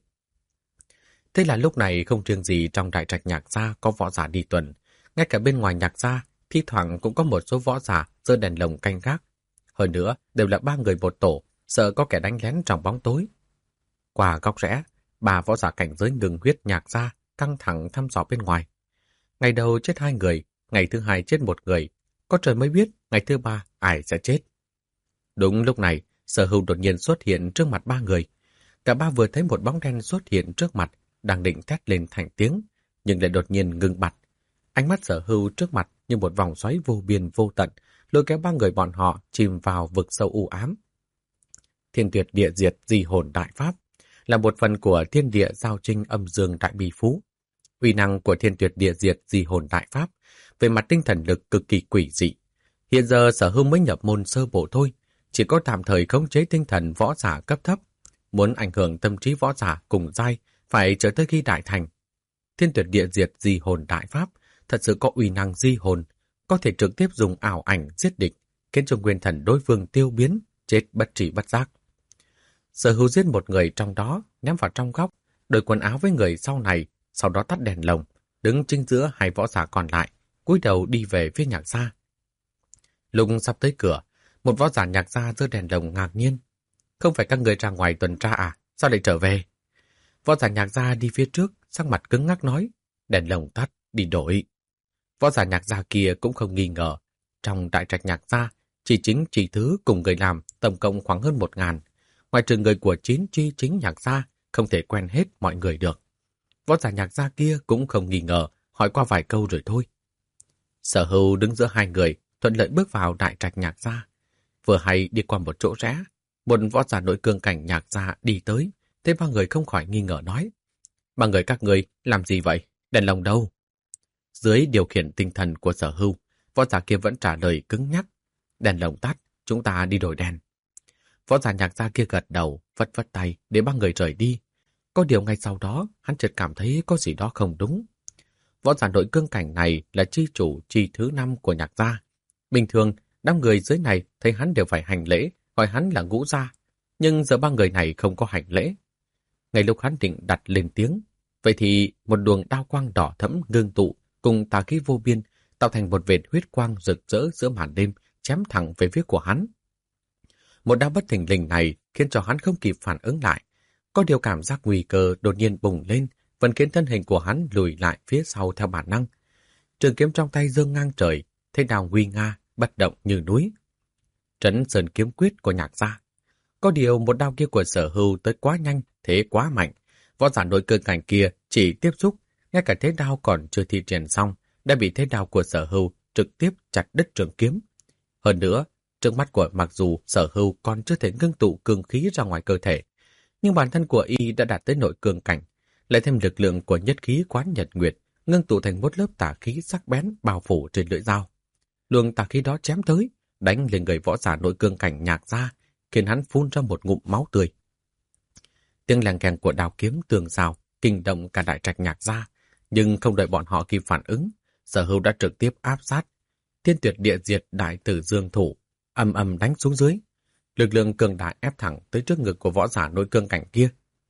Thế là lúc này không riêng gì trong đại trạch Nhạc gia có võ giả đi tuần, ngay cả bên ngoài Nhạc gia, thi thoảng cũng có một số võ giả giơ đèn lồng canh gác. Hơn nữa, đều là 3 người một tổ, sợ có kẻ đánh lén trong bóng tối. Qua góc rẽ, 3 võ giả cảnh giới ngừng huyết Nhạc gia căng thẳng thăm dò bên ngoài. Ngày đầu chết 2 người, ngày thứ 2 chết 1 người, có trời mới biết ngày thứ 3 ai sẽ chết. Đúng lúc này, Sở Hưu đột nhiên xuất hiện trước mặt 3 người. Cả 3 vừa thấy một bóng đen xuất hiện trước mặt, đang định thét lên thành tiếng, nhưng lại đột nhiên ngừng bặt. Ánh mắt Sở Hưu trước mặt như một vòng xoáy vô biên vô tận, lôi kéo 3 người bọn họ chìm vào vực sâu u ám. Thiên tuyệt địa diệt di hồn đại pháp là một phần của thiên địa giao trinh âm dương đại bi phú. Uy năng của thiên tuyệt địa diệt di hồn đại pháp về mặt tinh thần lực cực kỳ quỷ dị. Hiện giờ Sở Hưu mới nhập môn sơ bộ thôi, chỉ có tạm thời khống chế tinh thần võ giả cấp thấp. Muốn ảnh hưởng tâm trí võ giả cùng giai phải chờ tới khi đại thành. Thiên tuyệt địa diệt di hồn đại pháp thật sự có uy năng di hồn, có thể trực tiếp dùng ảo ảnh giết địch, khiến cho nguyên thần đối phương tiêu biến, chết bất trị bất giác. Sở Hưu giết một người trong đó, ném vào trong góc, đổi quần áo với người sau này, sau đó tắt đèn lồng, đứng chính giữa 2 võ giả còn lại, cúi đầu đi về phía Nhạc gia. Lúc sắp tới cửa, một võ giả Nhạc gia giơ đèn lồng ngạc nhiên. Không phải các người ra ngoài tuần tra à? Sao lại trở về? Võ giả Nhạc gia đi phía trước, sắc mặt cứng ngắc nói, đèn lồng tắt, đi đổi. Võ giả Nhạc gia kia cũng không nghi ngờ. Trong đại trạch Nhạc gia, chỉ thứ cùng người làm tổng cộng khoảng hơn 1000. Ngoài trừ người của chi chính Nhạc gia, không thể quen hết mọi người được. Võ giả Nhạc gia kia cũng không nghi ngờ, hỏi qua vài câu rồi thôi. Sở Hưu đứng giữa 2 người, thuận lợi bước vào đại trạch Nhạc gia. Vừa hay đi qua một chỗ rẽ, một võ giả nội cương cảnh Nhạc gia đi tới, thế 3 người không khỏi nghi ngờ nói. 3 người các người làm gì vậy? Đèn lồng đâu? Dưới điều khiển tinh thần của Sở Hưu, võ giả kia vẫn trả lời cứng nhắc. Đèn lồng tắt, chúng ta đi đổi đèn. Võ giả Nhạc gia kia gật đầu, vất vất tay để 3 người rời đi. Có điều ngay sau đó, hắn chợt cảm thấy có gì đó không đúng. Võ giả nội cương cảnh này là chi chủ chi thứ 5 của Nhạc gia. Bình thường, đám người dưới này thấy hắn đều phải hành lễ, gọi hắn là ngũ gia. Nhưng giờ 3 người này không có hành lễ. Ngay lúc hắn định đặt lên tiếng, vậy thì một luồng đao quang đỏ thẫm ngưng tụ cùng tà khí vô biên tạo thành một vệt huyết quang rực rỡ giữa màn đêm chém thẳng về phía của hắn. Một đao bất thình lình này khiến cho hắn không kịp phản ứng lại. Có điều cảm giác nguy cơ đột nhiên bùng lên, vẫn khiến thân hình của hắn lùi lại phía sau theo bản năng. Trường kiếm trong tay giương ngang trời, thế đao nguy nga, bất động như núi. Trấn Sơn kiếm quyết của Nhạc gia. Có điều một đao kia của Sở Hưu tới quá nhanh, thế quá mạnh. Võ giả nội cơ cảnh kia chỉ tiếp xúc, ngay cả thế đao còn chưa thi triển xong, đã bị thế đao của Sở Hưu trực tiếp chặt đứt trường kiếm. Hơn nữa, trước mắt của mặc dù Sở Hưu còn chưa thể ngưng tụ cường khí ra ngoài cơ thể, nhưng bản thân của y đã đạt tới nội cường cảnh, lại thêm lực lượng của nhất khí quán nhật nguyệt, ngưng tụ thành một lớp tà khí sắc bén bao phủ trên lưỡi dao. Luồng tà khí đó chém tới, đánh lên người võ giả nội cương cảnh Nhạc gia, khiến hắn phun ra một ngụm máu tươi. Tiếng leng keng của đao kiếm tường rào kinh động cả đại trạch Nhạc gia, nhưng không đợi bọn họ kịp phản ứng, Sở Hưu đã trực tiếp áp sát. Thiên tuyệt địa diệt đại tử dương thủ, ầm ầm đánh xuống dưới. Lực lượng cường đại ép thẳng tới trước ngực của võ giả nội cương cảnh kia.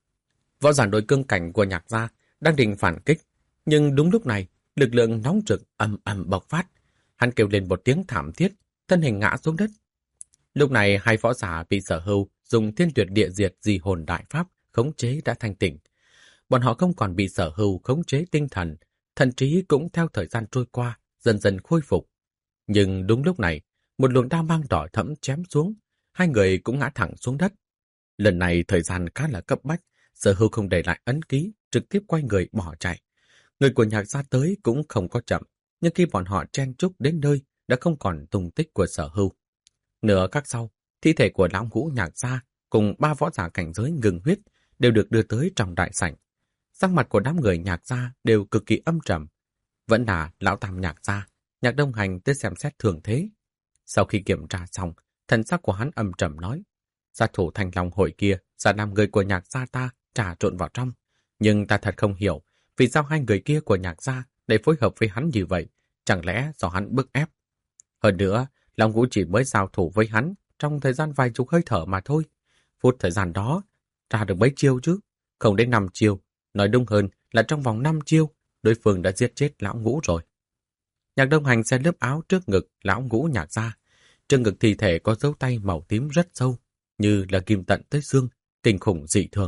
Võ giả nội cương cảnh của Nhạc gia đang định phản kích, nhưng đúng lúc này, lực lượng nóng rực ầm ầm bộc phát. Hắn kêu lên một tiếng thảm thiết, thân hình ngã xuống đất. Lúc này hai võ giả bị Sở Hưu dùng thiên tuyệt địa diệt di hồn đại pháp khống chế đã thanh tỉnh. Bọn họ không còn bị Sở Hưu khống chế tinh thần, thần trí cũng theo thời gian trôi qua, dần dần khôi phục. Nhưng đúng lúc này, một luồng đao mang đỏ thẫm chém xuống, hai người cũng ngã thẳng xuống đất. Lần này thời gian khá là cấp bách, Sở Hưu không để lại ấn ký, trực tiếp quay người bỏ chạy. Người của Nhạc gia tới cũng không có chậm, nhưng khi bọn họ chen chúc đến nơi, đã không còn tung tích của Sở Hưu. Nửa khắc sau, thi thể của lão ngũ Nhạc gia cùng 3 võ giả cảnh giới ngừng huyết đều được đưa tới trong đại sảnh. Sắc mặt của đám người Nhạc gia đều cực kỳ âm trầm. Vẫn là lão tam Nhạc gia, Nhạc Đông Hành tới xem xét thường thế. Sau khi kiểm tra xong, thần sắc của hắn âm trầm nói, sát thủ Thanh Long hội kia sẽ làm người của Nhạc gia ta trà trộn vào trong. Nhưng ta thật không hiểu, vì sao hai người kia của Nhạc gia lại phối hợp với hắn như vậy, chẳng lẽ do hắn bức ép. Hơn nữa, Long Vũ chỉ mới giao thủ với hắn trong thời gian vài chục hơi thở mà thôi. Phút thời gian đó, ra được mấy chiêu chứ? Không đến 5 chiêu, nói đúng hơn là trong vòng 5 chiêu, đối phương đã giết chết lão ngũ rồi. Nhạc Đông Hành xé lớp áo trước ngực lão ngũ Nhạc gia. Trước ngực thi thể có dấu tay màu tím rất sâu, như là kim tận tới xương, kinh khủng dị thường.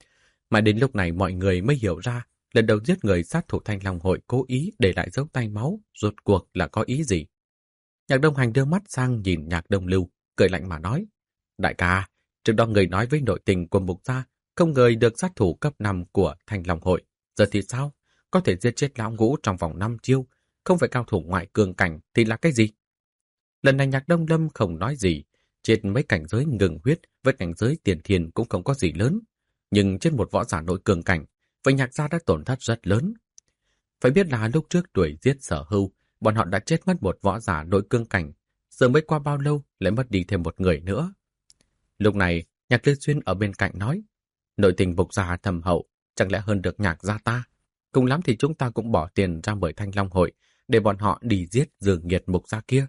Mà đến lúc này mọi người mới hiểu ra, lần đầu giết người sát thủ Thanh Long hội cố ý để lại dấu tay máu, rốt cuộc là có ý gì. Nhạc Đông Hành đưa mắt sang nhìn Nhạc Đông Lưu, cười lạnh mà nói, đại ca, trước đó người nói với nội tình của Mục gia, không ngờ được sát thủ cấp 5 của Thanh Long hội. Giờ thì sao? Có thể giết chết lão ngũ trong vòng 5 chiêu, không phải cao thủ ngoại cường cảnh thì là cái gì? Lần này Nhạc Đông Lâm không nói gì, trên mấy cảnh giới ngừng huyết với cảnh giới tiền thiền cũng không có gì lớn. Nhưng trên một võ giả nội cường cảnh, vậy Nhạc gia đã tổn thất rất lớn. Phải biết là lúc trước đuổi giết Sở Hưu, bọn họ đã chết mất một võ giả nội cương cảnh, giờ mới qua bao lâu lại mất đi thêm một người nữa. Lúc này, Nhạc Lư Xuyên ở bên cạnh nói, nội tình Mục gia thâm hậu, chẳng lẽ hơn được Nhạc gia ta? Cùng lắm thì chúng ta cũng bỏ tiền ra mời Thanh Long hội, để bọn họ đi giết Dương Nghiệt Mục gia kia.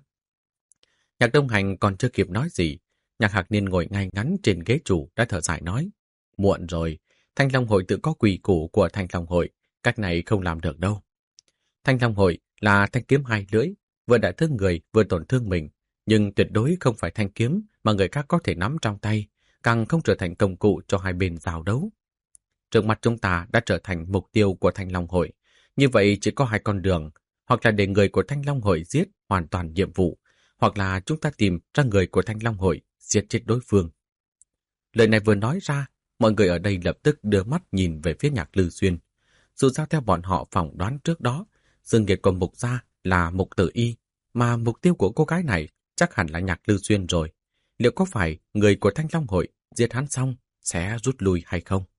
Nhạc Đông Hành còn chưa kịp nói gì, Nhạc Hạc Niên ngồi ngay ngắn trên ghế chủ đã thở dài nói, muộn rồi, Thanh Long hội tự có quy củ của Thanh Long hội, cách này không làm được đâu. Thanh Long hội là thanh kiếm hai lưỡi, vừa đã thương người vừa tổn thương mình, nhưng tuyệt đối không phải thanh kiếm mà người khác có thể nắm trong tay, càng không trở thành công cụ cho hai bên giao đấu. Trước mặt chúng ta đã trở thành mục tiêu của Thanh Long hội, như vậy chỉ có hai con đường, hoặc là để người của Thanh Long hội giết hoàn toàn nhiệm vụ, hoặc là chúng ta tìm ra người của Thanh Long hội giết chết đối phương. Lời này vừa nói ra, mọi người ở đây lập tức đưa mắt nhìn về phía Nhạc Lư Xuyên. Dù sao theo bọn họ phỏng đoán trước đó, Dương Nghiệt của Mục gia là Mục Tử Y, mà mục tiêu của cô gái này chắc hẳn là Nhạc Lư Xuyên rồi. Liệu có phải người của Thanh Long hội giết hắn xong sẽ rút lui hay không?